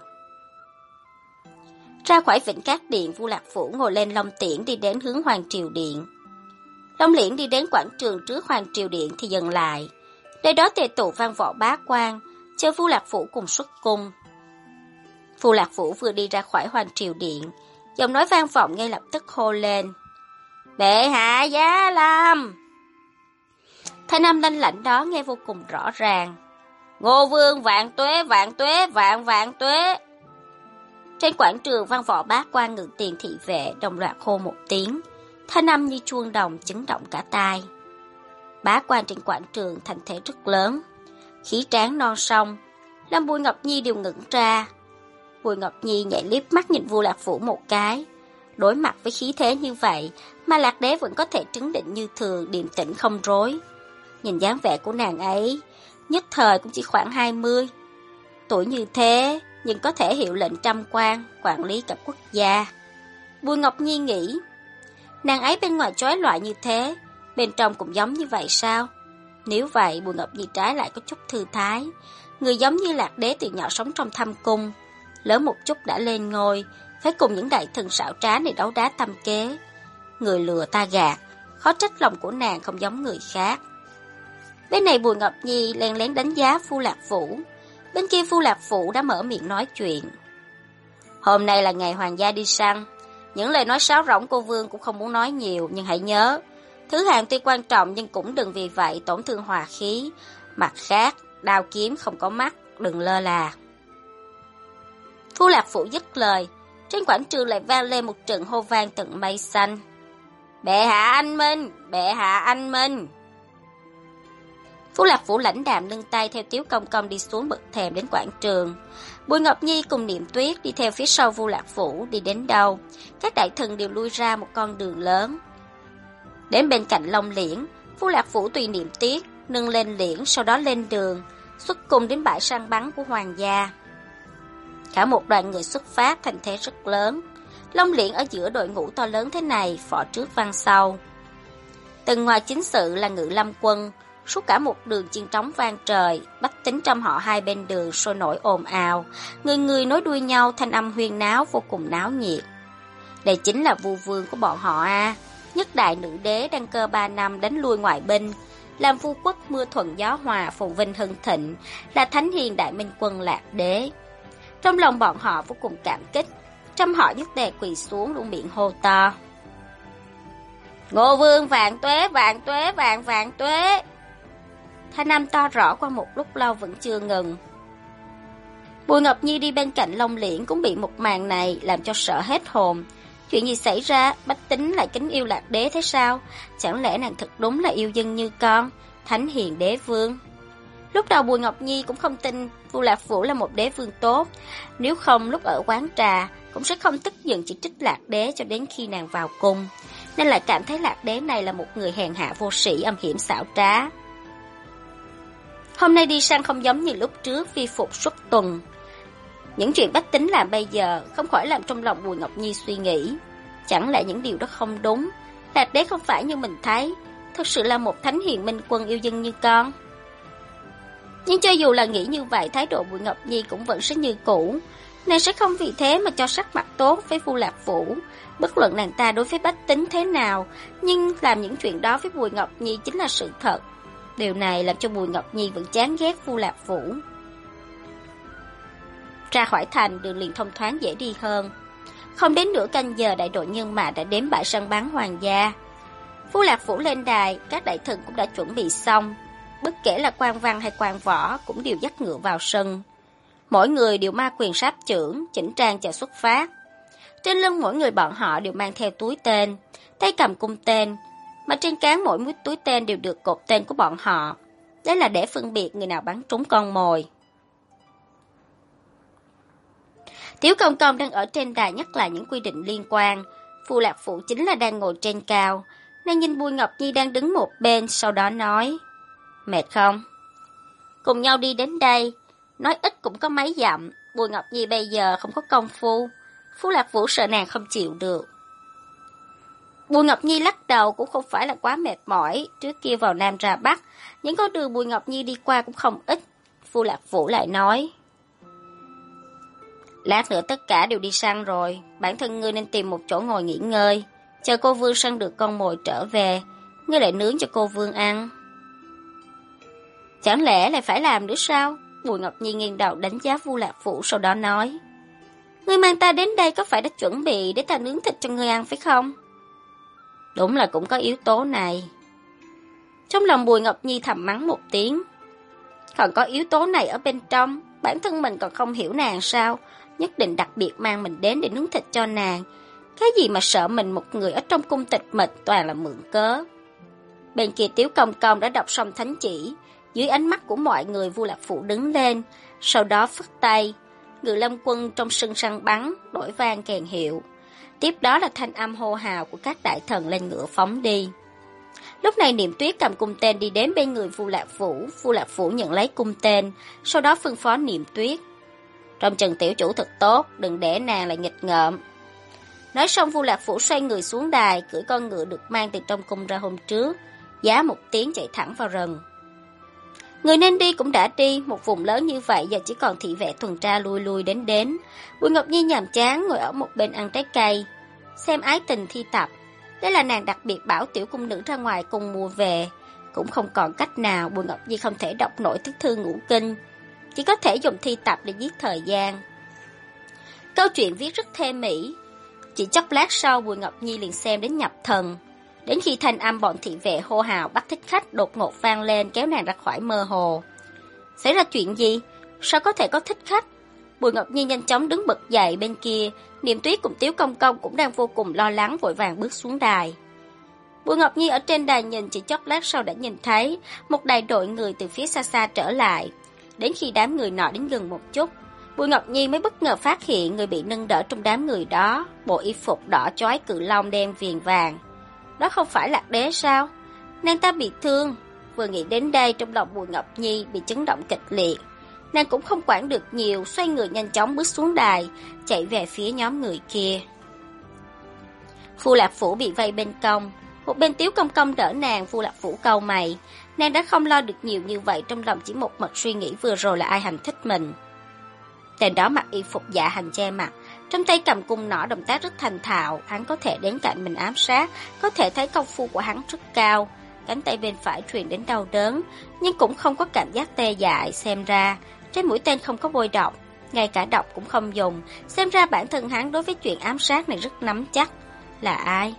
Ra khỏi Vịnh Cát Điện, Vu Lạc Phủ ngồi lên Long Tiễn đi đến hướng Hoàng Triều Điện. Long Liễn đi đến quảng trường trước Hoàng Triều Điện thì dừng lại. Nơi đó tề tụ văn võ bá quan, chờ Vu Lạc Phủ cùng xuất cung. Vu Lạc Phủ vừa đi ra khỏi Hoàng Triều Điện, giọng nói vang vọng ngay lập tức hô lên: "Bệ hạ giá lâm!" Thanh âm lanh lảnh đó nghe vô cùng rõ ràng: "Ngô Vương vạn tuế, vạn tuế, vạn vạn tuế!" Trên quảng trường văn võ bá quan ngự tiền thị vệ đồng loạt hô một tiếng, thanh âm như chuông đồng chấn động cả tai. Bá quan trên quảng trường thành thế rất lớn, khí tráng non sông, làm Bùi Ngọc Nhi đều ngẩn ra. Bùi Ngọc Nhi nhảy liếc mắt nhìn Vu Lạc Phủ một cái, đối mặt với khí thế như vậy mà Lạc Đế vẫn có thể trấn định như thường, điềm tĩnh không rối. Nhìn dáng vẻ của nàng ấy, nhất thời cũng chỉ khoảng 20, tuổi như thế nhưng có thể hiệu lệnh trăm quan, quản lý cả quốc gia. Bùi Ngọc Nhi nghĩ, nàng ấy bên ngoài chói lọi như thế, bên trong cũng giống như vậy sao? Nếu vậy, Bùi Ngọc Nhi trái lại có chút thư thái. Người giống như Lạc Đế từ nhỏ sống trong thâm cung, lớn một chút đã lên ngôi, phải cùng những đại thần xảo trá này đấu đá tâm kế. Người lừa ta gạt, khó trách lòng của nàng không giống người khác. Bên này Bùi Ngọc Nhi lén lén đánh giá Vu Lạc Phủ, bên kia Vu Lạc Phủ đã mở miệng nói chuyện. Hôm nay là ngày hoàng gia đi săn, những lời nói sáo rỗng cô Vương cũng không muốn nói nhiều, nhưng hãy nhớ, thứ hạng tuy quan trọng nhưng cũng đừng vì vậy tổn thương hòa khí. Mặt khác, đao kiếm không có mắt, đừng lơ là. Vu Lạc Phủ dứt lời, trên quảng trường lại vang lên một trận hô vang tận mây xanh. Bệ hạ anh minh, bệ hạ anh minh. Vu Lạc Phủ lãnh đạm nâng tay theo Tiếu Công Công đi xuống bậc thềm đến quảng trường. Bùi Ngọc Nhi cùng Niệm Tuyết đi theo phía sau Vu Lạc Phủ, đi đến đâu các đại thần đều lui ra một con đường lớn. Đến bên cạnh Long Liễn, Vu Lạc Phủ tùy Niệm Tuyết nâng lên liễn, sau đó lên đường xuất cung đến bãi săn bắn của hoàng gia. Cả một đoàn người xuất phát thành thế rất lớn. Long Liễn ở giữa đội ngũ to lớn thế này, phò trước văn sau. Từng ngoài chính sự là Ngự Lâm quân, suốt cả một đường chiên trống vang trời, bách tính trong họ hai bên đường sôi nổi ồn ào, người người nối đuôi nhau, thanh âm huyên náo vô cùng náo nhiệt. Đây chính là Vu Vương của bọn họ a, nhất đại nữ đế đăng cơ 3 năm đánh lui ngoại binh, làm Vu quốc mưa thuận gió hòa, phồn vinh hưng thịnh, là thánh hiền đại minh quân Lạc Đế. Trong lòng bọn họ vô cùng cảm kích, trăm họ nhất tề quỳ xuống luôn miệng hô to: Ngô Vương vạn tuế, vạn tuế, vạn vạn tuế. Thanh âm to rõ qua một lúc lâu vẫn chưa ngừng. Bùi Ngọc Nhi đi bên cạnh Long Liễn cũng bị một màn này làm cho sợ hết hồn. Chuyện gì xảy ra, bách tính lại kính yêu Lạc Đế thế sao? Chẳng lẽ nàng thật đúng là yêu dân như con, thánh hiền đế vương? Lúc đầu Bùi Ngọc Nhi cũng không tin Vu Lạc Phủ là một đế vương tốt, nếu không lúc ở quán trà cũng sẽ không tức giận chỉ trích Lạc Đế cho đến khi nàng vào cung, nên lại cảm thấy Lạc Đế này là một người hèn hạ vô sĩ, âm hiểm xảo trá. Hôm nay đi săn không giống như lúc trước vi phục xuất tuần. Những chuyện bách tính làm bây giờ không khỏi làm trong lòng Bùi Ngọc Nhi suy nghĩ, chẳng lẽ những điều đó không đúng? Lạc Đế không phải như mình thấy, thực sự là một thánh hiền minh quân yêu dân như con. Nhưng cho dù là nghĩ như vậy, thái độ Bùi Ngọc Nhi cũng vẫn sẽ như cũ. Nàng sẽ không vì thế mà cho sắc mặt tốt với Vu Lạc Phủ. Bất luận nàng ta đối với bách tính thế nào, nhưng làm những chuyện đó với Bùi Ngọc Nhi chính là sự thật. Điều này làm cho Bùi Ngọc Nhi vẫn chán ghét Vu Lạc Phủ. Ra khỏi thành, đường liền thông thoáng dễ đi hơn. Không đến nửa canh giờ, đại đội nhân mã đã đến bãi săn bắn hoàng gia. Vu Lạc Phủ lên đài, các đại thần cũng đã chuẩn bị xong. Bất kể là quan văn hay quan võ cũng đều dắt ngựa vào sân. Mỗi người đều ma quyền sát chưởng, chỉnh trang chờ xuất phát. Trên lưng mỗi người bọn họ đều mang theo túi tên, tay cầm cung tên, mà trên cán mỗi mũi túi tên đều được cột tên của bọn họ. Đây là để phân biệt người nào bắn trúng con mồi. Tiếu Công Công đang ở trên đài nhắc lại những quy định liên quan. Phu Lạc Phụ chính là đang ngồi trên cao. Nàng nhìn Bùi Ngọc Nhi đang đứng một bên, sau đó nói: Mệt không? Cùng nhau đi đến đây, nói ít cũng có mấy dặm. Bùi Ngọc Nhi bây giờ không có công phu. Phu Lạc Phụ sợ nàng không chịu được. Bùi Ngọc Nhi lắc đầu, cũng không phải là quá mệt mỏi. Trước kia vào Nam ra Bắc, những con đường Bùi Ngọc Nhi đi qua cũng không ít. Phu Lạc Phụ lại nói: Lát nữa tất cả đều đi săn rồi, bản thân ngươi nên tìm một chỗ ngồi nghỉ ngơi, chờ cô Vương săn được con mồi trở về, ngươi lại nướng cho cô Vương ăn. Chẳng lẽ lại phải làm nữa sao? Bùi Ngọc Nhi nghiêng đầu đánh giá Phu Lạc Phụ, sau đó nói: Ngươi mang ta đến đây có phải đã chuẩn bị để ta nướng thịt cho ngươi ăn phải không? Đúng là cũng có yếu tố này. Trong lòng Bùi Ngọc Nhi thầm mắng một tiếng. Còn có yếu tố này ở bên trong, bản thân mình còn không hiểu nàng sao? Nhất định đặc biệt mang mình đến để nướng thịt cho nàng. Cái gì mà sợ mình một người ở trong cung tịch mịch, toàn là mượn cớ. Bên kia Tiếu Công Công đã đọc xong thánh chỉ. Dưới ánh mắt của mọi người, Vu Lạc Phụ đứng lên, sau đó phất tay. Ngự Lâm Quân trong sân săn bắn đổi vang kèn hiệu. Tiếp đó là thanh âm hô hào của các đại thần lên ngựa phóng đi. Lúc này Niệm Tuyết cầm cung tên đi đến bên người Vu Lạc Phụ. Vu Lạc Phụ nhận lấy cung tên, sau đó phân phó Niệm Tuyết: Trông chừng tiểu chủ thật tốt, đừng để nàng lại nghịch ngợm. Nói xong Vu Lạc Phụ xoay người xuống đài, cưỡi con ngựa được mang từ trong cung ra hôm trước, giá một tiếng chạy thẳng vào rừng. Người nên đi cũng đã đi, một vùng lớn như vậy giờ chỉ còn thị vệ tuần tra lui lui đến đến. Bùi Ngọc Nhi nhàm chán ngồi ở một bên ăn trái cây, xem ái tình thi tập. Đây là nàng đặc biệt bảo tiểu cung nữ ra ngoài cùng mua về. Cũng không còn cách nào, Bùi Ngọc Nhi không thể đọc nổi thức thư ngũ kinh, chỉ có thể dùng thi tập để giết thời gian. Câu chuyện viết rất thê mỹ. Chỉ chốc lát sau Bùi Ngọc Nhi liền xem đến nhập thần. Đến khi thanh âm bọn thị vệ hô hào bắt thích khách đột ngột vang lên, kéo nàng ra khỏi mơ hồ. Xảy ra chuyện gì? Sao có thể có thích khách? Bùi Ngọc Nhi nhanh chóng đứng bật dậy. Bên kia Niệm Tuyết cùng Tiếu Công Công cũng đang vô cùng lo lắng, vội vàng bước xuống đài. Bùi Ngọc Nhi ở trên đài nhìn, chỉ chốc lát sau đã nhìn thấy một đại đội người từ phía xa xa trở lại. Đến khi đám người nọ đến gần một chút, Bùi Ngọc Nhi mới bất ngờ phát hiện người bị nâng đỡ trong đám người đó, bộ y phục đỏ chói cự long đen viền vàng. Đó không phải Lạc Đế sao? Nàng ta bị thương. Vừa nghĩ đến đây, trong lòng Bùi Ngọc Nhi bị chấn động kịch liệt. Nàng cũng không quản được nhiều, xoay người nhanh chóng bước xuống đài, chạy về phía nhóm người kia. Phu Lạc Phủ bị vây bên công, một bên Tiếu Công Công đỡ nàng. Phu Lạc Phủ cau mày, nàng đã không lo được nhiều như vậy, trong lòng chỉ một mật suy nghĩ vừa rồi là ai hành thích mình. Tên đó mặc y phục dạ hành che mặt, trong tay cầm cung nỏ, động tác rất thành thạo. Hắn có thể đến cạnh mình ám sát, có thể thấy công phu của hắn rất cao. Cánh tay bên phải truyền đến đau đớn, nhưng cũng không có cảm giác tê dại. Xem ra trên mũi tên không có bôi độc, ngay cả độc cũng không dùng. Xem ra bản thân hắn đối với chuyện ám sát này rất nắm chắc. Là ai?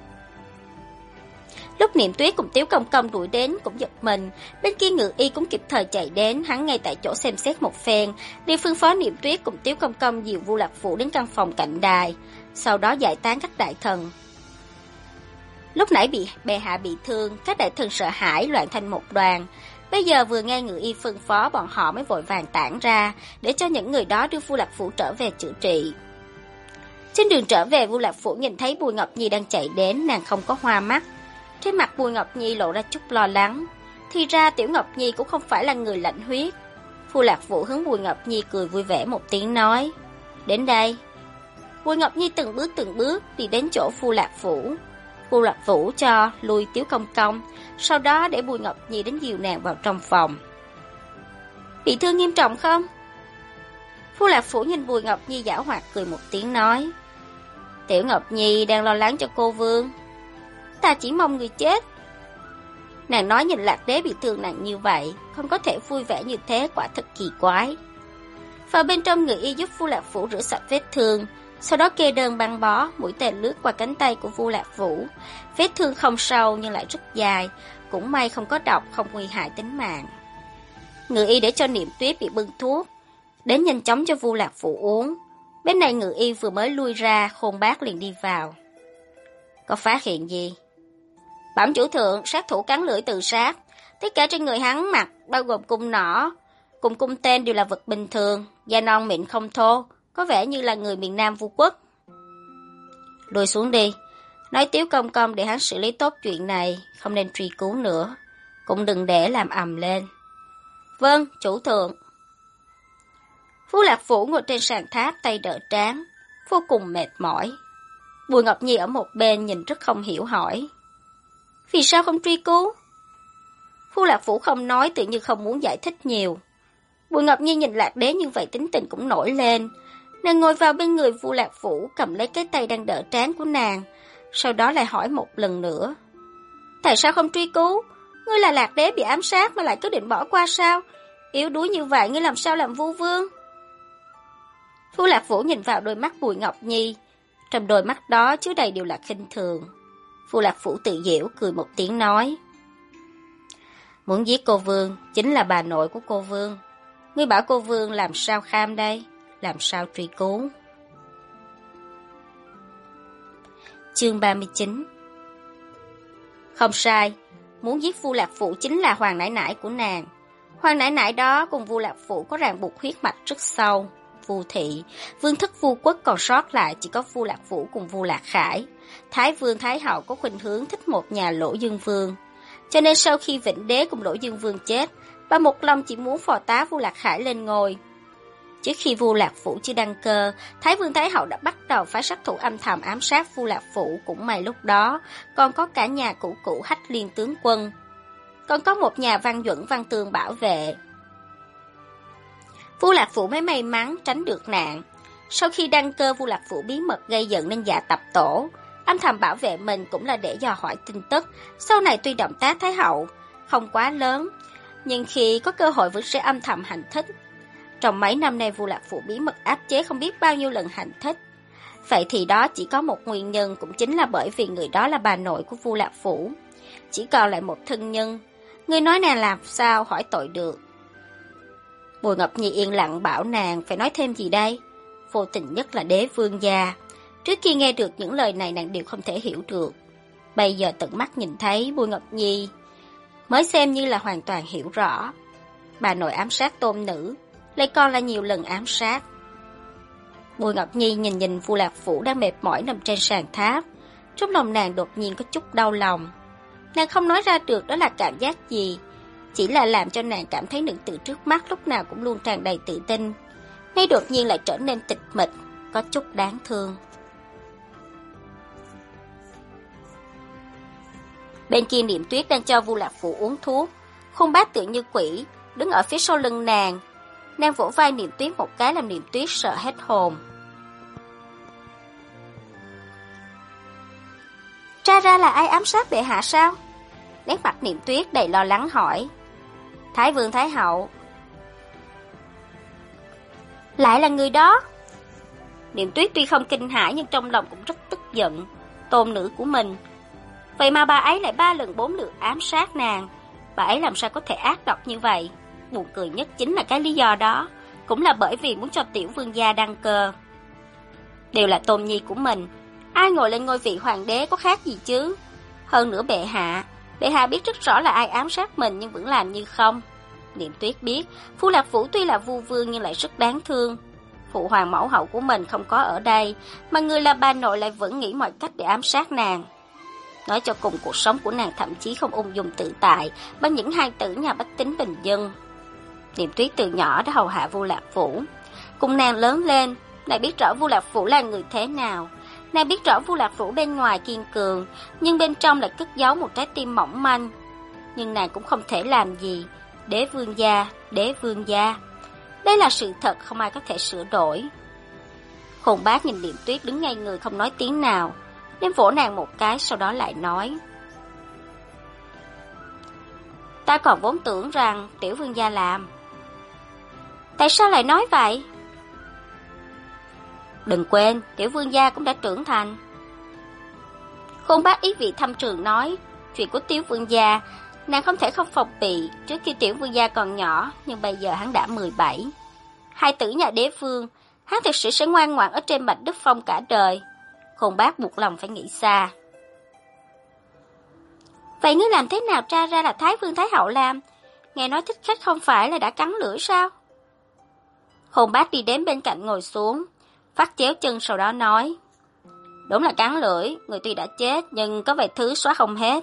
Lúc Niệm Tuyết cùng Tiếu Công Công đuổi đến cũng giật mình. Bên kia Ngự Y cũng kịp thời chạy đến, hắn ngay tại chỗ xem xét một phen, đi phân phó Niệm Tuyết cùng Tiếu Công Công dìu Vu Lạc Phụ đến căn phòng cạnh đài, sau đó giải tán các đại thần. Lúc nãy bị bệ hạ bị thương, các đại thần sợ hãi loạn thành một đoàn. Bây giờ vừa nghe Ngự Y phân phó, bọn họ mới vội vàng tản ra, để cho những người đó đưa Vu Lạc Phụ trở về chữa trị. Trên đường trở về, Vu Lạc Phụ nhìn thấy Bùi Ngọc Nhi đang chạy đến, nàng không có hoa mắt. Trên mặt Bùi Ngọc Nhi lộ ra chút lo lắng. Thì ra Tiểu Ngọc Nhi cũng không phải là người lạnh huyết. Phu Lạc Phụ hướng Bùi Ngọc Nhi cười vui vẻ một tiếng nói: Đến đây. Bùi Ngọc Nhi từng bước đi đến chỗ Phu Lạc Phụ. Phu Lạc Phụ cho lui Tiếu Công Công, sau đó để Bùi Ngọc Nhi đến dìu nàng vào trong phòng. Bị thương nghiêm trọng không? Phu Lạc Phụ nhìn Bùi Ngọc Nhi giảo hoạt cười một tiếng nói: Tiểu Ngọc Nhi đang lo lắng cho cô Vương. Ta chỉ mong người chết. Nàng nói nhìn Lạc Đế bị thương nặng như vậy, không có thể vui vẻ như thế, quả thật kỳ quái. Vào bên trong, Ngự Y giúp Phu Lạc Phụ rửa sạch vết thương, sau đó kê đơn băng bó. Mũi tên lướt qua cánh tay của Phu Lạc Phụ. Vết thương không sâu nhưng lại rất dài, cũng may không có độc, không nguy hại tính mạng. Ngự Y để cho Niệm Tuyết bị bưng thuốc, đến nhanh chóng cho Vu Lạc Phụ uống. Bên này Ngự Y vừa mới lui ra, Khôn Bác liền đi vào. Có phát hiện gì? Bẩm chủ thượng, sát thủ cắn lưỡi tự sát. Tất cả trên người hắn mặc, bao gồm cung nỏ cùng cung tên, đều là vật bình thường, da non mịn không thô, có vẻ như là người miền Nam Vu Quốc. Lùi xuống đi, nói Tiếu Công Công để hắn xử lý tốt chuyện này, không nên truy cứu nữa, cũng đừng để làm ầm lên. Vâng, chủ thượng. Vu Lạc Phủ ngồi trên sàn tháp tay đỡ trán, vô cùng mệt mỏi. Bùi Ngọc Nhi ở một bên nhìn rất không hiểu hỏi. Vì sao không truy cứu? Vu Lạc Phủ không nói, tự như không muốn giải thích nhiều. Bùi Ngọc Nhi nhìn Lạc Đế như vậy tính tình cũng nổi lên. Nàng ngồi vào bên người Vu Lạc Phủ, cầm lấy cái tay đang đỡ trán của nàng, sau đó lại hỏi một lần nữa. Tại sao không truy cứu? Ngươi là Lạc Đế bị ám sát mà lại cứ định bỏ qua sao? Yếu đuối như vậy ngươi làm sao làm Vu Vương? Vu Lạc Vũ nhìn vào đôi mắt Bùi Ngọc Nhi, trong đôi mắt đó chứa đầy đều là khinh thường. Vu Lạc Vũ tự giễu cười một tiếng nói. Muốn giết cô Vương chính là bà nội của cô Vương. Ngươi bảo cô Vương làm sao kham đây? Làm sao truy cứu? Chương 39. Không sai, muốn giết Vu Lạc Phụ chính là Hoàng nãi nãi của nàng. Hoàng nãi nãi đó cùng Vu Lạc Phụ có ràng buộc huyết mạch rất sâu. Vu thị, vương thất Vu Quốc còn sót lại chỉ có Vu Lạc Vũ cùng Vu Lạc Khải. Thái Vương Thái Hậu có khuynh hướng thích một nhà Lỗ Dương Vương. Cho nên sau khi Vĩnh Đế cùng Lỗ Dương Vương chết, bà một lòng chỉ muốn phò tá Vu Lạc Khải lên ngôi. Trước khi Vu Lạc Vũ chưa đăng cơ, Thái Vương Thái Hậu đã bắt đầu phái sát thủ âm thầm ám sát Vu Lạc Vũ. Cũng may lúc đó còn có cả nhà cũ Hách Liên tướng quân, còn có một nhà Văn Duẩn Văn Tường bảo vệ. Vu Lạc Vũ mới may mắn tránh được nạn. Sau khi đăng cơ, Vu Lạc Vũ bí mật gây giận nên dạ tập tổ, âm thầm bảo vệ mình cũng là để dò hỏi tin tức. Sau này tuy động tác Thái Hậu không quá lớn, nhưng khi có cơ hội vẫn sẽ âm thầm hành thích. Trong mấy năm nay Vu Lạc Vũ bí mật áp chế không biết bao nhiêu lần hành thích. Vậy thì đó chỉ có một nguyên nhân, cũng chính là bởi vì người đó là bà nội của Vu Lạc Vũ. Chỉ còn lại một thân nhân, người nói nàng làm sao hỏi tội được. Bùi Ngọc Nhi yên lặng bảo nàng phải nói thêm gì đây. Vô tình nhất là Đế Vương gia. Trước khi nghe được những lời này nàng đều không thể hiểu được. Bây giờ tận mắt nhìn thấy Bùi Ngọc Nhi mới xem như là hoàn toàn hiểu rõ. Bà nội ám sát tôn nữ, lại còn là nhiều lần ám sát. Bùi Ngọc Nhi nhìn Vu Lạc Vũ đang mệt mỏi nằm trên sàn tháp. Trong lòng nàng đột nhiên có chút đau lòng. Nàng không nói ra được đó là cảm giác gì, chỉ là làm cho nàng cảm thấy nữ tử trước mắt lúc nào cũng luôn tràn đầy tự tin, nay đột nhiên lại trở nên tịch mịch, có chút đáng thương. Bên kia Niệm Tuyết đang cho Vu Lạc Vũ uống thuốc. Khôn Bác tựa như quỷ đứng ở phía sau lưng nàng. Nàng vỗ vai Niệm Tuyết một cái làm Niệm Tuyết sợ hết hồn. Tra ra là ai ám sát bệ hạ sao? Nét mặt Niệm Tuyết đầy lo lắng hỏi. Thái Vương Thái Hậu. Lại là người đó. Niệm Tuyết tuy không kinh hãi nhưng trong lòng cũng rất tức giận. Tôn nữ của mình, vậy mà bà ấy lại 3 lần 4 lượt ám sát nàng. Bà ấy làm sao có thể ác độc như vậy? Buồn cười nhất chính là cái lý do đó cũng là bởi vì muốn cho tiểu vương gia đăng cơ. Đều là tôn nhi của mình, ai ngồi lên ngôi vị hoàng đế có khác gì chứ? Hơn nữa bệ hạ biết rất rõ là ai ám sát mình nhưng vẫn làm như không. Niệm Tuyết biết Vu Lạc Vũ tuy là Vu Vương nhưng lại rất đáng thương. Phụ hoàng mẫu hậu của mình không có ở đây, mà người là bà nội lại vẫn nghĩ mọi cách để ám sát nàng. Nói cho cùng cuộc sống của nàng thậm chí không ung dung tự tại bằng những hài tử nhà bách tính bình dân. Niệm Tuyết từ nhỏ đã hầu hạ Vu Lạc Vũ. Cùng nàng lớn lên, nàng biết rõ Vu Lạc Vũ là người thế nào. Nàng biết rõ Vu Lạc Vũ bên ngoài kiên cường, nhưng bên trong lại cất giấu một trái tim mỏng manh. Nhưng nàng cũng không thể làm gì. Đế vương gia. Đây là sự thật không ai có thể sửa đổi. Khôn Bác nhìn Niệm Tuyết đứng ngay người không nói tiếng nào, nên vỗ nàng một cái, sau đó lại nói. Ta còn vốn tưởng rằng tiểu vương gia làm. Tại sao lại nói vậy? Đừng quên, tiểu vương gia cũng đã trưởng thành. Khôn Bác ý vị thâm trường nói, chuyện của tiểu vương gia nàng không thể không phòng bị. Trước khi tiểu vương gia còn nhỏ, nhưng bây giờ hắn đã 17. Hai tử nhà đế vương, hắn thực sự sẽ ngoan ngoãn ở trên Bạch Đức Phong cả đời. Khôn Bác buộc lòng phải nghĩ xa. Vậy ngươi làm thế nào tra ra là Thái Vương Thái Hậu làm? Nghe nói thích khách không phải là đã cắn lưỡi sao? Khôn Bác đi đến bên cạnh ngồi xuống. Phát chéo chân sau đó nói, đúng là cắn lưỡi, người tuy đã chết nhưng có vài thứ xóa không hết.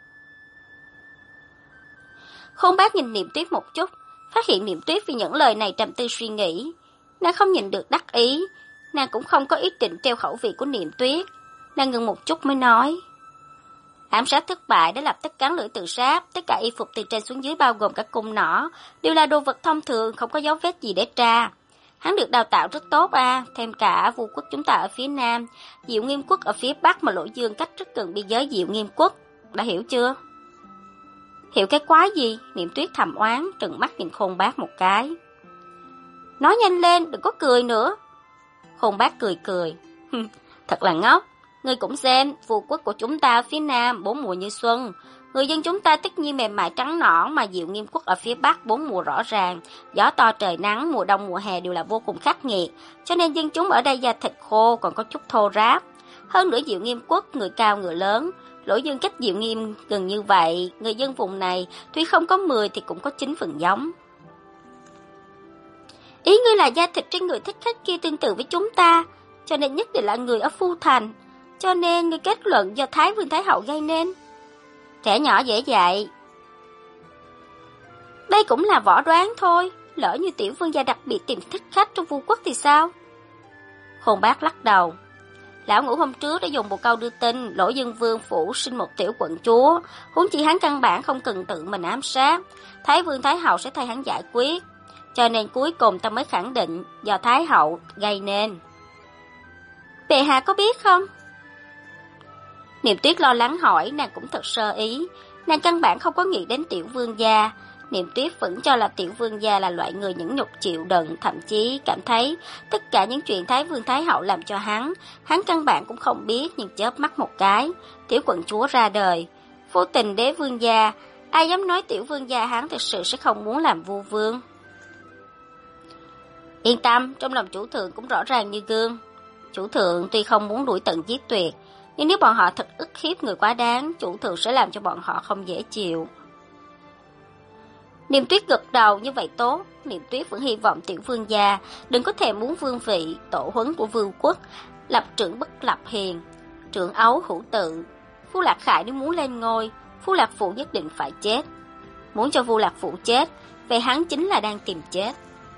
Khôn Bác nhìn Niệm Tuyết một chút, phát hiện Niệm Tuyết vì những lời này trầm tư suy nghĩ. Nàng không nhìn được đắc ý, nàng cũng không có ý định treo khẩu vị của Niệm Tuyết. Nàng ngừng một chút mới nói, ám sát thất bại đã lập tức cắn lưỡi tự sát, tất cả y phục từ trên xuống dưới bao gồm cả cung nỏ, đều là đồ vật thông thường, không có dấu vết gì để tra. Hắn được đào tạo rất tốt thêm cả Vu quốc chúng ta ở phía nam, Diệu Nghiêm quốc ở phía bắc mà Lỗ Dương cách rất gần biên giới Diệu Nghiêm quốc, đã hiểu chưa? Hiểu cái quái gì? Niệm Tuyết thầm oán, trừng mắt nhìn Khôn Bác một cái. Nói nhanh lên, đừng có cười nữa. Khôn Bác cười cười. Thật là ngốc, ngươi cũng xem, Vu quốc của chúng ta ở phía nam 4 mùa như xuân, người dân chúng ta tất nhiên mềm mại trắng nõn, mà Diệu Nghiêm quốc ở phía bắc 4 mùa rõ ràng, gió to trời nắng, mùa đông mùa hè đều là vô cùng khắc nghiệt, cho nên dân chúng ở đây da thịt khô còn có chút thô ráp. Hơn nữa Diệu Nghiêm quốc người cao người lớn, Lỗ Dương cách Diệu Nghiêm gần như vậy, người dân vùng này tuy không có 10 thì cũng có 9 phần giống. Ý ngươi là da thịt trên người thích khách kia tương tự với chúng ta, cho nên nhất định là người ở Phu Thành, cho nên ngươi kết luận do Thái Vương Thái Hậu gây nên. Trẻ nhỏ dễ dạy. Đây cũng là võ đoán thôi, lỡ như tiểu vương gia đặc biệt tìm thích khách trong Vu quốc thì sao? Khôn Bác lắc đầu. Lão Ngũ hôm trước đã dùng một câu đưa tin Lỗ Dương Vương phủ sinh một tiểu quận chúa, huống chi hắn căn bản không cần tự mình ám sát, Thái Vương Thái Hậu sẽ thay hắn giải quyết, cho nên cuối cùng ta mới khẳng định do Thái Hậu gây nên. Bệ hạ có biết không? Niệm Tuyết lo lắng hỏi, nàng cũng thật sơ ý, nàng căn bản không có nghĩ đến tiểu vương gia. Niệm Tuyết vẫn cho là tiểu vương gia là loại người nhẫn nhục chịu đựng, thậm chí cảm thấy tất cả những chuyện Thái Vương Thái Hậu làm cho hắn căn bản cũng không biết, nhưng chớp mắt một cái, tiểu quận chúa ra đời. Vô tình đế vương gia, ai dám nói tiểu vương gia hắn thực sự sẽ không muốn làm vua vương. Yên tâm, trong lòng chủ thượng cũng rõ ràng như gương. Chủ thượng tuy không muốn đuổi tận giết tuyệt, nhưng nếu bọn họ thật ức hiếp người quá đáng, chủ thượng sẽ làm cho bọn họ không dễ chịu. Niệm Tuyết gật đầu, như vậy tốt. Niệm Tuyết vẫn hy vọng tiểu vương gia đừng có thèm muốn vương vị, tổ huấn của vương quốc, lập trưởng bất lập hiền, trưởng ấu hữu tự. Phu Lạc Khải nếu muốn lên ngôi, Phu Lạc Phụ nhất định phải chết. Muốn cho Phu Lạc Phụ chết, vậy hắn chính là đang tìm chết.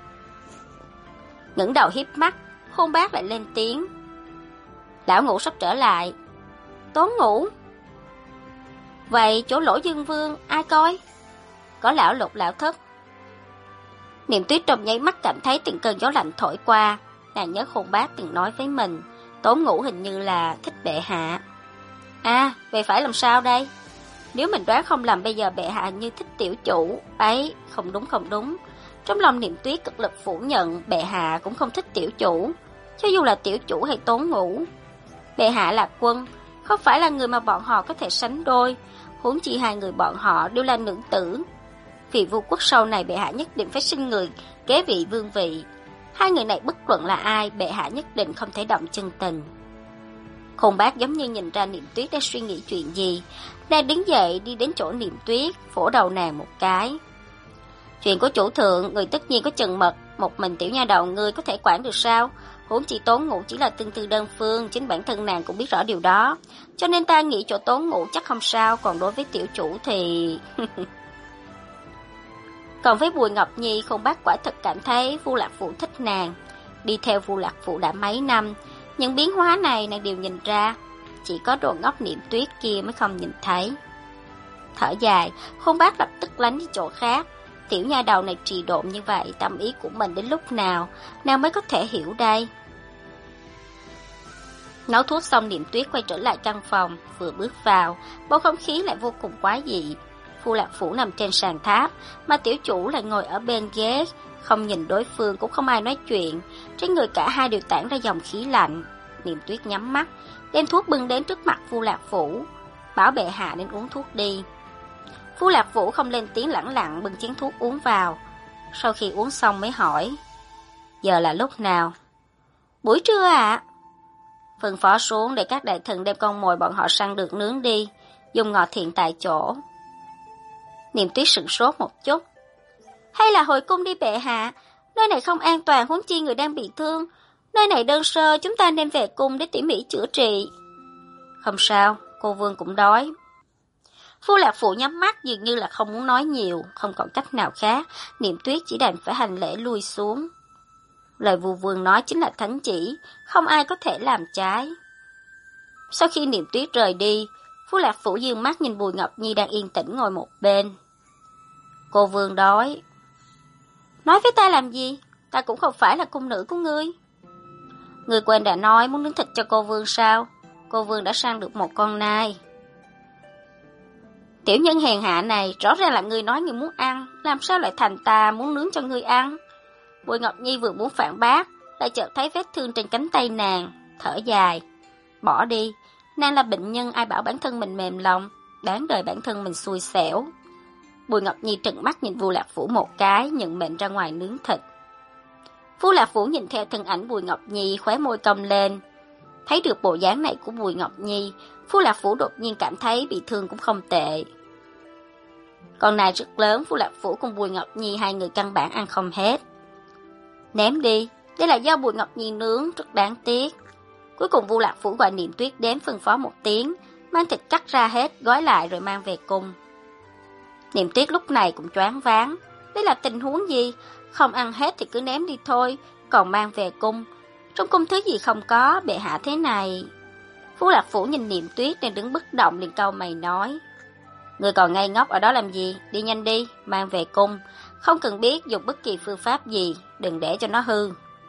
Ngẩng đầu hiếp mắt, Khôn Bác lại lên tiếng. Lão Ngũ sắp trở lại. Tốn Ngũ. Vậy chỗ Lỗ Dương Vương ai coi? Có lão Lục lão Thất. Niệm Tuyết trong nháy mắt cảm thấy từng cơn gió lạnh thổi qua. Nàng nhớ Khôn Bác từng nói với mình, Tốn Ngũ hình như là thích bệ hạ. Vậy phải làm sao đây? Nếu mình đoán không lầm, bây giờ bệ hạ như thích tiểu chủ. Ấy, không đúng. Trong lòng Niệm Tuyết cực lực phủ nhận bệ hạ cũng không thích tiểu chủ, cho dù là tiểu chủ hay Tốn Ngũ. Bệ hạ là quân, không phải là người mà bọn họ có thể sánh đôi, huống chi hai người bọn họ đều là nữ tử. Vì Vu quốc sau này bệ hạ nhất định phải sinh người kế vị vương vị. Hai người này bất luận là ai, bệ hạ nhất định không thể động chân tình. Khôn Bác giống như nhìn ra Niệm Tuyết đang suy nghĩ chuyện gì, nàng đứng dậy đi đến chỗ Niệm Tuyết, vỗ đầu nàng một cái. Chuyện của chủ thượng, người tất nhiên có chừng mật, một mình tiểu nha đầu ngươi có thể quản được sao? Huống chi Tốn Ngũ chỉ là tương tư đơn phương, chính bản thân nàng cũng biết rõ điều đó, cho nên ta nghĩ chỗ Tốn Ngũ chắc không sao, còn đối với tiểu chủ thì... Còn với Bùi Ngọc Nhi, Khôn Bác quả thật cảm thấy Vu Lạc Phụ thích nàng. Đi theo Vu Lạc Phụ đã mấy năm, những biến hóa này nàng đều nhìn ra, chỉ có đồ ngốc Niệm Tuyết kia mới không nhìn thấy. Thở dài, Khôn Bác lập tức lánh đi chỗ khác. Tiểu nha đầu này trì độn như vậy, tâm ý của mình đến lúc nào nàng mới có thể hiểu đây? Nấu thuốc xong, Niệm Tuyết quay trở lại căn phòng, vừa bước vào, bầu không khí lại vô cùng quái dị. Vu Lạc Phủ nằm trên sàn tháp, mà tiểu chủ lại ngồi ở bên ghế, không nhìn đối phương cũng không ai nói chuyện, trên người cả hai đều tản ra dòng khí lạnh. Niệm Tuyết nhắm mắt, đem thuốc bưng đến trước mặt Vu Lạc Phủ, bảo bệ hạ nên uống thuốc đi. Vu Lạc Vũ không lên tiếng, lẳng lặng bưng chén thuốc uống vào. Sau khi uống xong mới hỏi, giờ là lúc nào? Buổi trưa ạ. Phân phó xuống để các đại thần đem con mồi bọn họ săn được nướng đi, dùng ngọ thiện tại chỗ. Niệm Tuyết sửng sốt một chút. Hay là hồi cung đi bệ hạ, nơi này không an toàn, huống chi người đang bị thương. Nơi này đơn sơ, chúng ta nên về cung để tỉ mỉ chữa trị. Không sao, cô Vương cũng đói. Phu Lạc Phụ nhắm mắt dường như là không muốn nói nhiều, không còn cách nào khác, Niệm Tuyết chỉ đành phải hành lễ lui xuống. Lời Vua Vương nói chính là thánh chỉ, không ai có thể làm trái. Sau khi Niệm Tuyết rời đi, Phu Lạc Phụ dương mắt nhìn Bùi Ngọc Nhi đang yên tĩnh ngồi một bên. Cô Vương đói. Nói với ta làm gì? Ta cũng không phải là cung nữ của ngươi. Ngươi quên đã nói muốn nướng thịt cho cô Vương sao? Cô Vương đã săn được một con nai. Tiểu nhân hèn hạ này, rõ ràng là ngươi nói ngươi muốn ăn, làm sao lại thành ta muốn nướng cho ngươi ăn? Bùi Ngọc Nhi vừa muốn phản bác, lại chợt thấy vết thương trên cánh tay nàng, thở dài. Bỏ đi, nàng là bệnh nhân, ai bảo bản thân mình mềm lòng, đáng đời bản thân mình xui xẻo. Bùi Ngọc Nhi trừng mắt nhìn Vu Lạc Phủ một cái, nhận mệnh ra ngoài nướng thịt. Vu Lạc Phủ nhìn theo thân ảnh Bùi Ngọc Nhi, khóe môi cong lên. Thấy được bộ dáng này của Bùi Ngọc Nhi, Vu Lạc Phủ đột nhiên cảm thấy bị thương cũng không tệ. Con này rất lớn, Vu Lạc Phủ cùng Bùi Ngọc Nhi hai người căn bản ăn không hết. Ném đi, đây là do Bùi Ngọc Nhi nướng, rất đáng tiếc. Cuối cùng Vu Lạc Phủ gọi Niệm Tuyết đến phân phó một tiếng, mang thịt cắt ra hết, gói lại rồi mang về cung. Niệm Tuyết lúc này cũng choáng váng. Đây là tình huống gì? Không ăn hết thì cứ ném đi thôi, còn mang về cung. Trong cung thứ gì không có, bệ hạ thế này. Vu Lạc Phủ nhìn Niệm Tuyết đang đứng bất động liền cau mày nói. Người còn ngây ngốc ở đó làm gì? Đi nhanh đi, mang về cung. Không cần biết dùng bất kỳ phương pháp gì, đừng để cho nó hư.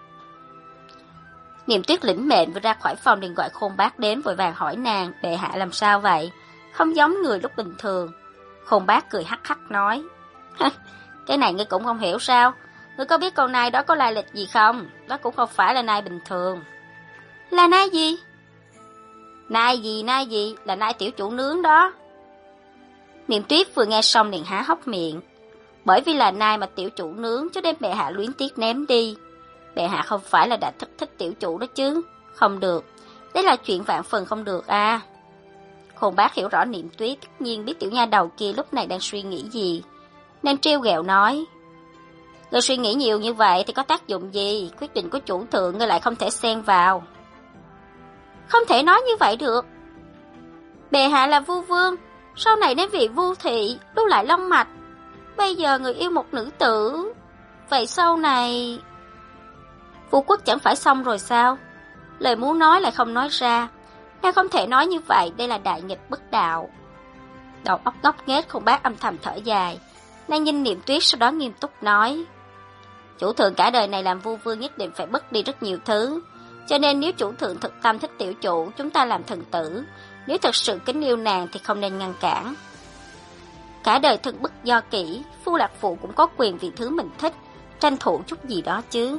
Niệm Tuyết lĩnh mệnh vừa ra khỏi phòng liền gọi Khôn Bác đến vội vàng hỏi nàng, bệ hạ làm sao vậy? Không giống người lúc bình thường. Khôn Bác cười hắc hắc nói. Cái này ngươi cũng không hiểu sao? Ngươi có biết con nai đó có lai lịch gì không? Đó cũng không phải là nai bình thường. Là nai gì? Nai gì? Là nai tiểu chủ nướng đó. Niệm Tuyết vừa nghe xong liền há hốc miệng. Bởi vì là nai mà tiểu chủ nướng cho nên bệ hạ luyến tiếc ném đi. Bệ hạ không phải là đã thích tiểu chủ đó chứ? Không được. Đấy là chuyện vạn phần không được à. Khôn Bác hiểu rõ Niệm Tuyết, tất nhiên biết tiểu nha đầu kia lúc này đang suy nghĩ gì. Nên trêu ghẹo nói. Ngươi suy nghĩ nhiều như vậy thì có tác dụng gì? Quyết định của chủ thượng ngươi lại không thể xen vào. Không thể nói như vậy được. Bệ hạ là vua vương, sau này đến vị vua thị, lưu lại long mạch. Bây giờ người yêu một nữ tử, vậy sau này vua quốc chẳng phải xong rồi sao? Lời muốn nói lại không nói ra. Nàng không thể nói như vậy, đây là đại nghịch bất đạo. Đầu óc ngốc nghếch Khôn Bác âm thầm thở dài. Nàng nhìn Niệm Tuyết sau đó nghiêm túc nói. Chủ thượng cả đời này làm vua vương nhất định phải mất đi rất nhiều thứ. Cho nên nếu chủ thượng thực tâm thích tiểu chủ, chúng ta làm thần tử. Nếu thật sự kính yêu nàng thì không nên ngăn cản. Cả đời thân bức do kỹ, Phu Lạc Phụ cũng có quyền vì thứ mình thích, tranh thủ chút gì đó chứ.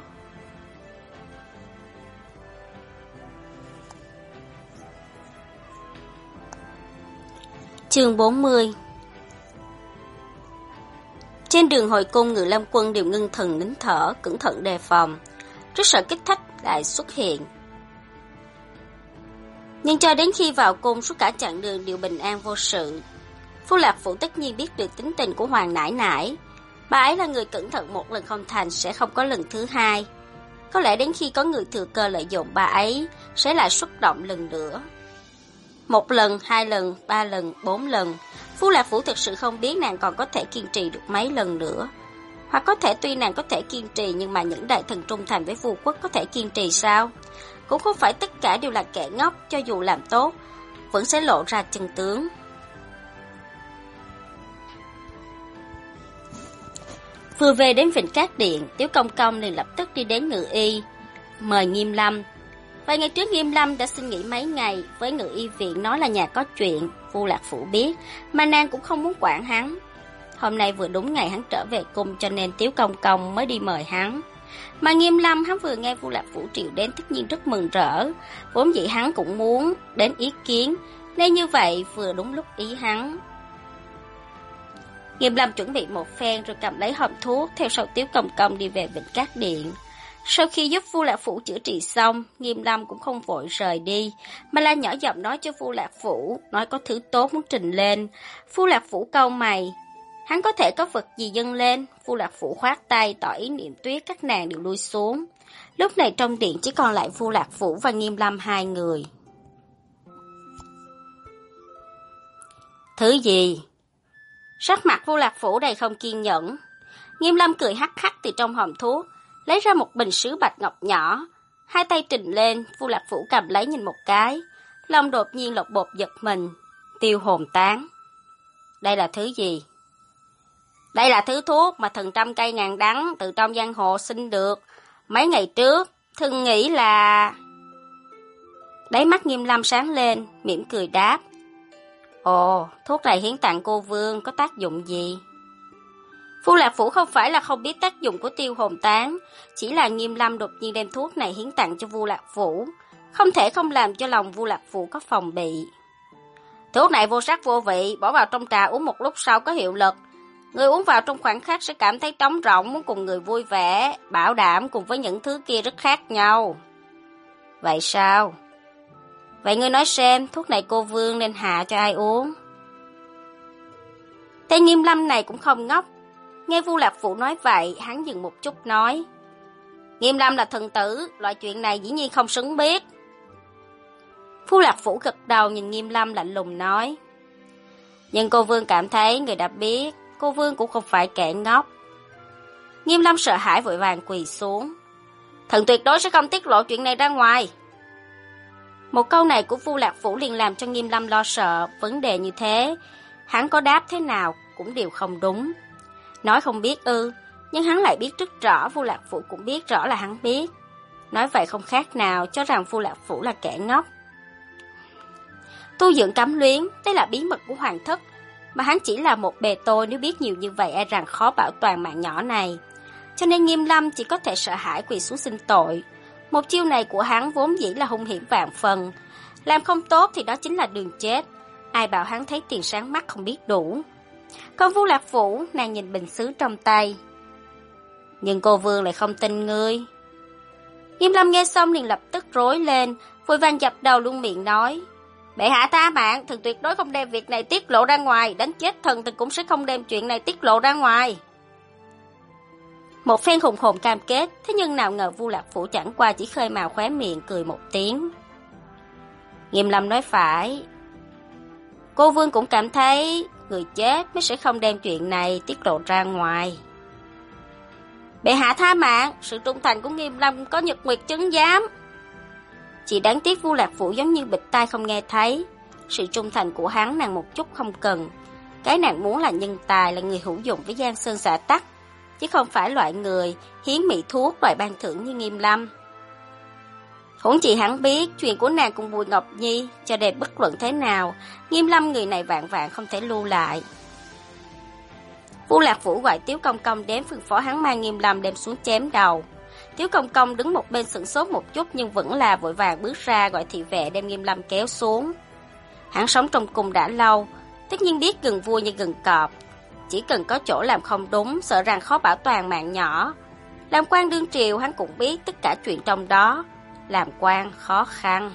Chương 40. Trên đường hồi cung, Ngự Lâm quân đều ngưng thần nín thở, cẩn thận đề phòng, rất sợ kích thích lại xuất hiện. Nhưng cho đến khi vào cung, suốt cả chặng đường đều bình an vô sự. Phu Lạc Phụ tất nhiên biết được tính tình của Hoàng nãi nãi. Bà ấy là người cẩn thận, một lần không thành sẽ không có lần thứ hai. Có lẽ đến khi có người thừa cơ lợi dụng bà ấy, sẽ lại xuất động lần nữa. Một lần, hai lần, ba lần, 4 lần. Phu Lạc Phủ thực sự không biết nàng còn có thể kiên trì được mấy lần nữa. Hoặc có thể tuy nàng có thể kiên trì, nhưng mà những đại thần trung thành với vua quốc có thể kiên trì sao? Cũng không phải tất cả đều là kẻ ngốc, cho dù làm tốt, vẫn sẽ lộ ra chân tướng. Vừa về đến Vịnh Cát Điện, Tiếu Công Công liền lập tức đi đến Ngự Y, mời Nghiêm Lâm. Vài ngày trước Nghiêm Lâm đã xin nghỉ mấy ngày, với Ngự Y viện nói là nhà có chuyện, Vu Lạc Phủ biết, mà nàng cũng không muốn quản hắn. Hôm nay vừa đúng ngày hắn trở về cung cho nên Tiếu Công Công mới đi mời hắn. Mà Nghiêm Lâm hắn vừa nghe Vu Lạc Phủ triệu đến tất nhiên rất mừng rỡ, vốn dĩ hắn cũng muốn đến ý kiến, nên như vậy vừa đúng lúc ý hắn. Nghiêm Lâm chuẩn bị một phen rồi cầm lấy hòm thuốc theo sau Tiếu Công Công đi về Vịnh Cát Điện. Sau khi giúp Vu Lạc Phủ chữa trị xong, Nghiêm Lâm cũng không vội rời đi, mà là nhỏ giọng nói cho Vu Lạc Phủ, nói có thứ tốt muốn trình lên. Vu Lạc Phủ cau mày, hắn có thể có vật gì dâng lên? Vu Lạc Phủ khoát tay tỏ ý Niệm Tuyết các nàng đều lui xuống. Lúc này trong điện chỉ còn lại Vu Lạc Vũ và Nghiêm Lâm hai người. Thứ gì? Sắc mặt Vu Lạc Vũ đầy không kiên nhẫn. Nghiêm Lâm cười hắc hắc từ trong hòm thuốc, lấy ra một bình sứ bạch ngọc nhỏ, hai tay trình lên, Vu Lạc Vũ cầm lấy nhìn một cái, lòng đột nhiên lột bột giật mình, tiêu hồn tán. Đây là thứ gì? Đây là thứ thuốc mà thần trăm cây ngàn đắng từ trong giang hồ xin được. Mấy ngày trước, thần nghĩ là... Đáy mắt Nghiêm Lâm sáng lên, mỉm cười đáp. Ồ, thuốc này hiến tặng cô Vương có tác dụng gì? Vu Lạc Vũ không phải là không biết tác dụng của tiêu hồn tán, chỉ là Nghiêm Lâm đột nhiên đem thuốc này hiến tặng cho Vu Lạc Vũ, không thể không làm cho lòng Vu Lạc Vũ có phòng bị. Thuốc này vô sắc vô vị, bỏ vào trong trà uống một lúc sau có hiệu lực. Người uống vào trong khoảnh khắc sẽ cảm thấy trống rỗng, muốn cùng người vui vẻ, bảo đảm cùng với những thứ kia rất khác nhau. Vậy sao? Vậy ngươi nói xem, thuốc này cô Vương nên hạ cho ai uống? Tên Nghiêm Lâm này cũng không ngốc. Nghe Vu Lạc Vũ nói vậy, hắn dừng một chút nói. Nghiêm Lâm là thần tử, loại chuyện này dĩ nhiên không xứng biết. Vu Lạc Vũ gật đầu nhìn Nghiêm Lâm lạnh lùng nói. Nhưng cô Vương cảm thấy người đã biết, cô Vương cũng không phải kẻ ngốc. Nghiêm Lâm sợ hãi vội vàng quỳ xuống. Thần tuyệt đối sẽ không tiết lộ chuyện này ra ngoài. Một câu này của Vu Lạc Vũ liền làm cho Nghiêm Lâm lo sợ, vấn đề như thế, hắn có đáp thế nào cũng đều không đúng. Nói không biết ư, nhưng hắn lại biết rất rõ, Vu Lạc Vũ cũng biết rõ là hắn biết. Nói vậy không khác nào cho rằng Vu Lạc Vũ là kẻ ngốc. Tu dưỡng cấm luyến, đây là bí mật của hoàng thất, mà hắn chỉ là một bề tôi, nếu biết nhiều như vậy e rằng khó bảo toàn mạng nhỏ này. Cho nên Nghiêm Lâm chỉ có thể sợ hãi quỳ xuống xin tội. Một chiêu này của hắn vốn dĩ là hung hiểm vạn phần, làm không tốt thì đó chính là đường chết. Ai bảo hắn thấy tiền sáng mắt không biết đủ. Còn Vu Lạc Vũ, nàng nhìn bình sứ trong tay. Nhưng cô Vương lại không tin ngươi. Nghiêm Lâm nghe xong liền lập tức rối lên, vội vàng dập đầu luôn miệng nói. Bệ hạ tha mạng, thần tuyệt đối không đem việc này tiết lộ ra ngoài, đánh chết thần cũng sẽ không đem chuyện này tiết lộ ra ngoài. Một phen hùng hồn cam kết, thế nhưng nào ngờ Vu Lạc Vũ chẳng qua chỉ khơi mào khóe miệng cười một tiếng. Nghiêm Lâm nói phải. Cô Vương cũng cảm thấy người chết mới sẽ không đem chuyện này tiết lộ ra ngoài. Bệ hạ tha mạng, sự trung thành của Nghiêm Lâm có nhật nguyệt chứng giám. Chỉ đáng tiếc Vu Lạc Vũ giống như bịt tai không nghe thấy. Sự trung thành của hắn nàng một chút không cần. Cái nàng muốn là nhân tài, là người hữu dụng với Giang Sơn xã tắc, chứ không phải loại người hiến mỹ thuốc loại ban thưởng như Nghiêm Lâm. Huống chi hắn biết chuyện của nàng cùng Bùi Ngọc Nhi, cho nên bất luận thế nào, Nghiêm Lâm người này vạn vạn không thể lưu lại. Vu Lạc Vũ gọi Tiếu Công Công đến phân phó hắn mang Nghiêm Lâm đem xuống chém đầu. Tiếu Công Công đứng một bên sửng sốt một chút nhưng vẫn là vội vàng bước ra gọi thị vệ đem Nghiêm Lâm kéo xuống. Hắn sống trong cung đã lâu, tất nhiên biết gần vua như gần cọp. Chỉ cần có chỗ làm không đúng, sợ rằng khó bảo toàn mạng nhỏ. Làm quan đương triều hắn cũng biết tất cả chuyện trong đó. Làm quan khó khăn.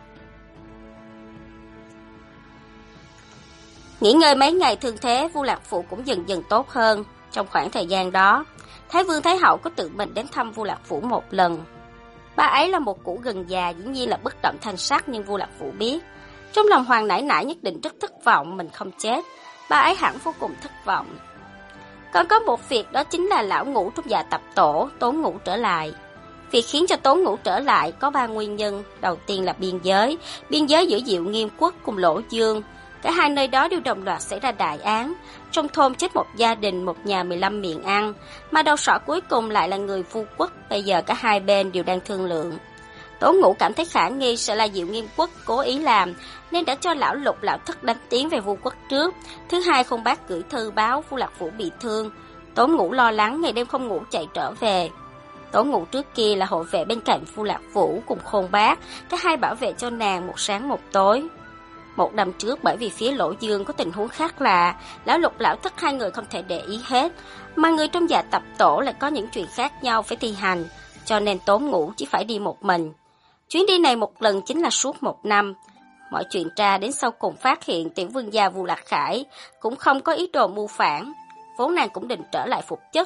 Nghỉ ngơi mấy ngày thương thế, Vu Lạc Vũ cũng dần dần tốt hơn. Trong khoảng thời gian đó, Thái Vương Thái Hậu có tự mình đến thăm Vu Lạc Vũ một lần. Bà ấy là một cụ gần già, dĩ nhiên là bất động thanh sắc, nhưng Vu Lạc Vũ biết trong lòng Hoàng nãi nãi nhất định rất thất vọng mình không chết. Bà ấy hẳn vô cùng thất vọng. Còn có một việc, đó chính là lão Ngũ trong Dạ Tập Tổ, Tốn Ngũ trở lại. Việc khiến cho Tốn Ngũ trở lại có 3 nguyên nhân. Đầu tiên là biên giới giữa Diệu Nghiêm Quốc cùng Lỗ Dương. Cả hai nơi đó đều đồng loạt xảy ra đại án. Trong thôn chết một gia đình, một nhà 15 miệng ăn, mà đầu sỏ cuối cùng lại là người Vu Quốc. Bây giờ cả hai bên đều đang thương lượng. Tố Ngũ cảm thấy khả nghi sẽ là Diệu Nghiêm Quốc cố ý làm, nên đã cho lão Lục lão Thất đánh tiếng về Vu Quốc trước. Thứ hai, Khôn Bác gửi thư báo Vu Lạc Vũ bị thương. Tố Ngũ lo lắng ngày đêm không ngủ chạy trở về. Tố Ngũ trước kia là hộ vệ bên cạnh Vu Lạc Vũ cùng Khôn Bác, cả hai bảo vệ cho nàng một sáng một tối. Một năm trước bởi vì phía Lỗ Dương có tình huống khác lạ, lão Lục lão Thất hai người không thể để ý hết, mà người trong Dạ Tập Tổ lại có những chuyện khác nhau phải thi hành, cho nên Tố Ngũ chỉ phải đi một mình. Chuyến đi này một lần chính là suốt 1 năm. Mọi chuyện tra đến sau cùng phát hiện tiểu vương gia Vu Lạc Khải cũng không có ý đồ mưu phản. Vốn nàng cũng định trở lại phục chức,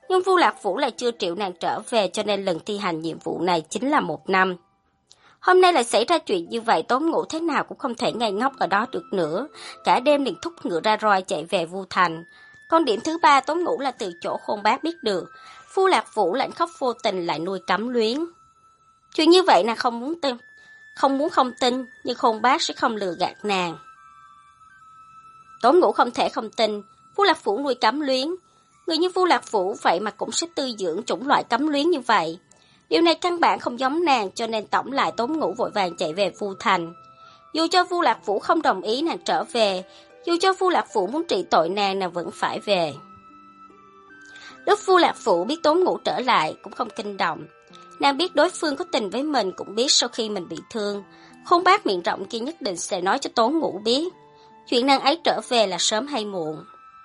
Nhưng Vu Lạc Phủ lại chưa triệu nàng trở về, cho nên lần thi hành nhiệm vụ này chính là 1 năm. Hôm nay lại xảy ra chuyện như vậy, Tống Ngũ thế nào cũng không thể ngây ngốc ở đó được nữa, cả đêm liền thúc ngựa ra roi chạy về Vu Thành. Còn điểm thứ 3 Tống Ngũ là từ chỗ Khôn Bác biết được, Vu Lạc Phủ lạnh khóc vô tình lại nuôi cấm luyến. Chuyện như vậy nàng không muốn không tin, nhưng Khôn Bác sẽ không lừa gạt nàng. Tống Ngũ không thể không tin, Vu Lạc Phủ nuôi cấm luyến. Người như Vu Lạc Phủ vậy mà cũng sẽ tư dưỡng chủng loại cấm luyến như vậy. Điều này căn bản không giống nàng, cho nên tổng lại Tống Ngũ vội vàng chạy về Vu Thành. Dù cho Vu Lạc Phủ không đồng ý nàng trở về, dù cho Vu Lạc Phủ muốn trị tội nàng vẫn phải về. Lúc Vu Lạc Phủ biết Tống Ngũ trở lại cũng không kinh động. Nàng biết đối phương có tình với mình, cũng biết sau khi mình bị thương, Khôn Bác miệng rộng kia nhất định sẽ nói cho Tống Ngũ biết. Chuyện nàng ấy trở về là sớm hay muộn.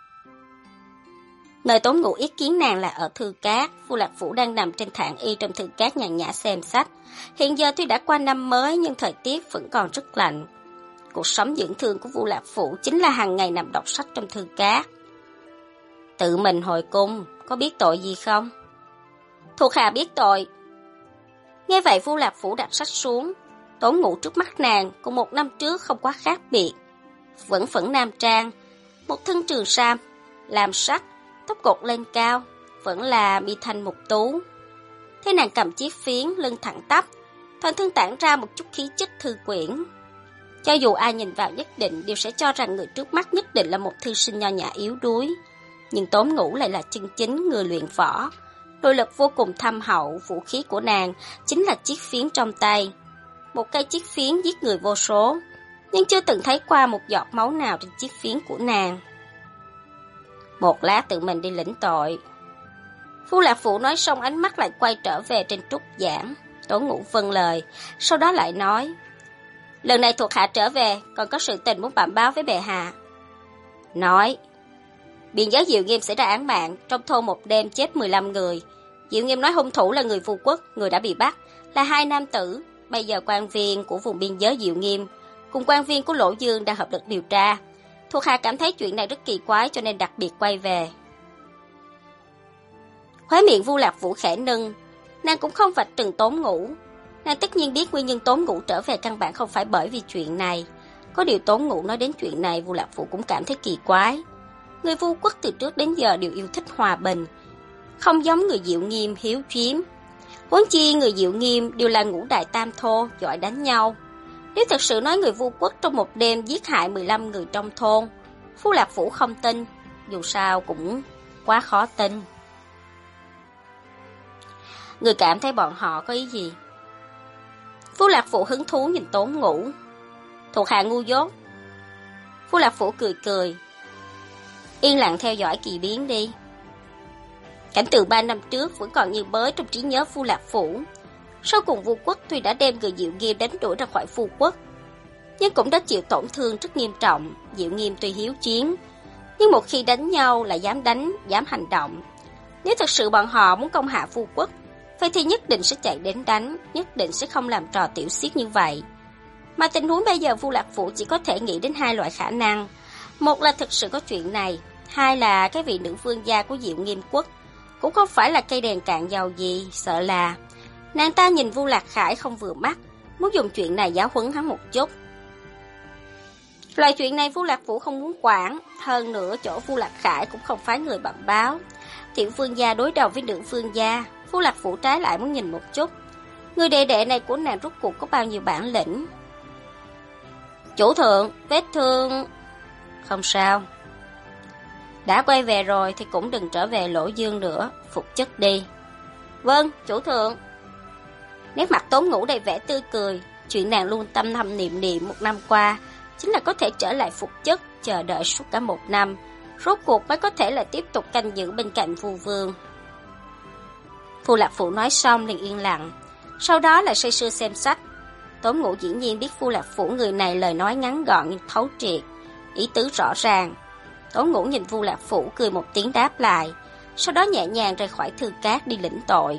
Nơi Tống Ngũ ý kiến nàng là ở Thư Cát. Vu Lạc Phủ đang nằm trên thảm y trong Thư Cát nhàn nhã xem sách. Hiện giờ tuy đã qua năm mới nhưng thời tiết vẫn còn rất lạnh. Cuộc sống dưỡng thương của Vu Lạc Phủ chính là hàng ngày nằm đọc sách trong Thư Cát. Tự mình hồi cung, có biết tội gì không? Thuộc hạ biết tội. Nghe vậy Vu Lạc Phủ đặt sách xuống. Tống Ngũ trước mắt nàng cùng 1 năm trước không quá khác biệt. Vẫn phẫn nam trang, một thân trường sam, làm sắc, tóc cột lên cao, vẫn là mi thanh mục tú. Thế nàng cầm chiếc phiến, lưng thẳng tắp, toàn thân tản ra một chút khí chất thư quyển. Cho dù ai nhìn vào nhất định đều sẽ cho rằng người trước mắt nhất định là một thư sinh nho nhã yếu đuối. Nhưng Tống Ngũ lại là chân chính người luyện võ. Nội lực vô cùng thâm hậu, vũ khí của nàng chính là chiếc phiến trong tay. Một cây chiếc phiến giết người vô số, nhưng chưa từng thấy qua một giọt máu nào trên chiếc phiến của nàng. Một lát tự mình đi lĩnh tội. Vu Lạc Phủ nói xong ánh mắt lại quay trở về trên trúc giảng. Tống Ngũ vâng lời, sau đó lại nói: lần này thuộc hạ trở về, còn có sự tình muốn bẩm báo với bệ hạ. Nói: biên giới Diệu Nghiêm xảy ra án mạng, trong thôn một đêm chết 15 người. Diệu Nghiêm nói hung thủ là người Vu Quốc, người đã bị bắt là 2 nam tử. Bây giờ quan viên của vùng biên giới Diệu Nghiêm cùng quan viên của Lỗ Dương đang hợp lực điều tra. Thuộc hạ cảm thấy chuyện này rất kỳ quái cho nên đặc biệt quay về. Khóe miệng Vu Lạc Vũ khẽ nâng, nàng cũng không vạch trần Tống Ngũ. Nàng tất nhiên biết nguyên nhân Tống Ngũ trở về căn bản không phải bởi vì chuyện này. Có điều Tống Ngũ nói đến chuyện này, Vu Lạc Vũ cũng cảm thấy kỳ quái. Người Vu Quốc từ trước đến giờ đều yêu thích hòa bình, không giống người Diệu Nghiêm hiếu chiếm. Huống chi người Diệu Nghiêm đều là ngũ đại tam thô, giỏi đánh nhau. Nếu thật sự nói người Vu Quốc trong một đêm giết hại 15 người trong thôn, Vu Lạc Vũ không tin, dù sao cũng quá khó tin. Người cảm thấy bọn họ có ý gì? Vu Lạc Vũ hứng thú nhìn Tống Ngũ. Thuộc hạ ngu dốt. Vu Lạc Vũ cười cười. Yên lặng theo dõi kỳ biến đi. Cảnh tượng 3 năm trước vẫn còn như mới trong trí nhớ Vu Lạc Vũ. Sau cùng Vu Quốc tuy đã đem người Diệu Nghiêm đánh đuổi ra khỏi Vu Quốc, nhưng cũng đã chịu tổn thương rất nghiêm trọng. Diệu Nghiêm tuy hiếu chiến, nhưng một khi đánh nhau lại dám đánh, dám hành động. Nếu thật sự bọn họ muốn công hạ Vu Quốc, vậy thì nhất định sẽ chạy đến đánh, nhất định sẽ không làm trò tiểu xiết như vậy. Mà tình huống bây giờ Vu Lạc Vũ chỉ có thể nghĩ đến 2 loại khả năng. Một là thực sự có chuyện này, 2 là cái vị nữ vương gia của Diệu Nghiêm Quốc cũng không phải là cây đèn cạn dầu gì, sợ là nàng ta nhìn Vu Lạc Khải không vừa mắt, muốn dùng chuyện này giáo huấn hắn một chút. Loại chuyện này Vu Lạc Vũ không muốn quản, hơn nữa chỗ Vu Lạc Khải cũng không phái người bẩm báo. Tiểu vương gia đối đầu với nữ vương gia, Vu Lạc Vũ trái lại muốn nhìn một chút, người đệ đệ này của nàng rốt cuộc có bao nhiêu bản lĩnh. Chủ thượng, vết thương... Không sao. Đã quay về rồi thì cũng đừng trở về Lỗ Dương nữa, phục chức đi. Vâng, chủ thượng. Nét mặt Tống Ngũ đầy vẻ tươi cười, chuyện nàng luôn tâm thầm niệm niệm một năm qua chính là có thể trở lại phục chức, chờ đợi suốt cả 1 năm, rốt cuộc mới có thể là tiếp tục canh giữ bên cạnh Vu Vương. Vu Lạc Phụ nói xong liền yên lặng, sau đó là say sưa xem sách. Tống Ngũ dĩ nhiên biết Vu Lạc Phụ người này lời nói ngắn gọn nhưng thấu triệt, ý tứ rõ ràng. Tống Ngũ nhìn Vu Lạc Phụ cười một tiếng đáp lại, sau đó nhẹ nhàng rời khỏi Thư Cát đi lĩnh tội.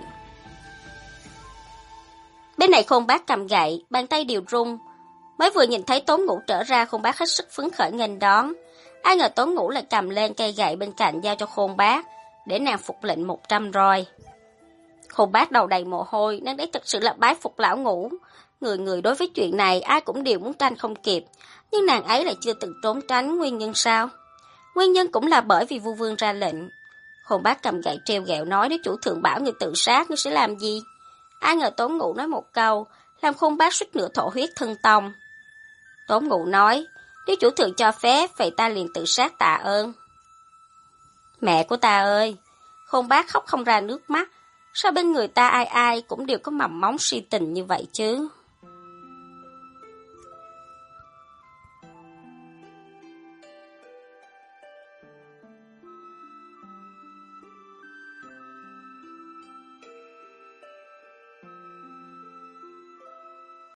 Bên này Khôn Bác cầm gậy, bàn tay đều run. Mới vừa nhìn thấy Tống Ngũ trở ra, Khôn Bác hết sức phấn khởi nghênh đón. Ai ngờ Tống Ngũ lại cầm lên cây gậy bên cạnh giao cho Khôn Bác, để nàng phục lệnh 100 roi. Khôn Bác đầu đầy mồ hôi, nàng đấy thật sự là bái phục lão Ngũ. Người người đối với chuyện này ai cũng đều muốn tranh không kịp, nhưng nàng ấy lại chưa từng trốn tránh, nguyên nhân sao? Nguyên nhân cũng là bởi vì vua vương ra lệnh. Khôn Bác cầm gậy treo gẹo nói nếu chủ thượng bảo người tự sát, ngươi sẽ làm gì? Ai ngờ Tốn Ngụ nói một câu, làm Khôn Bác suýt nữa thổ huyết thân tông. Tốn Ngụ nói, nếu chủ thượng cho phép, vậy ta liền tự sát tạ ơn. Mẹ của ta ơi! Khôn Bác khóc không ra nước mắt, sao bên người ta ai ai cũng đều có mầm móng si tình như vậy chứ?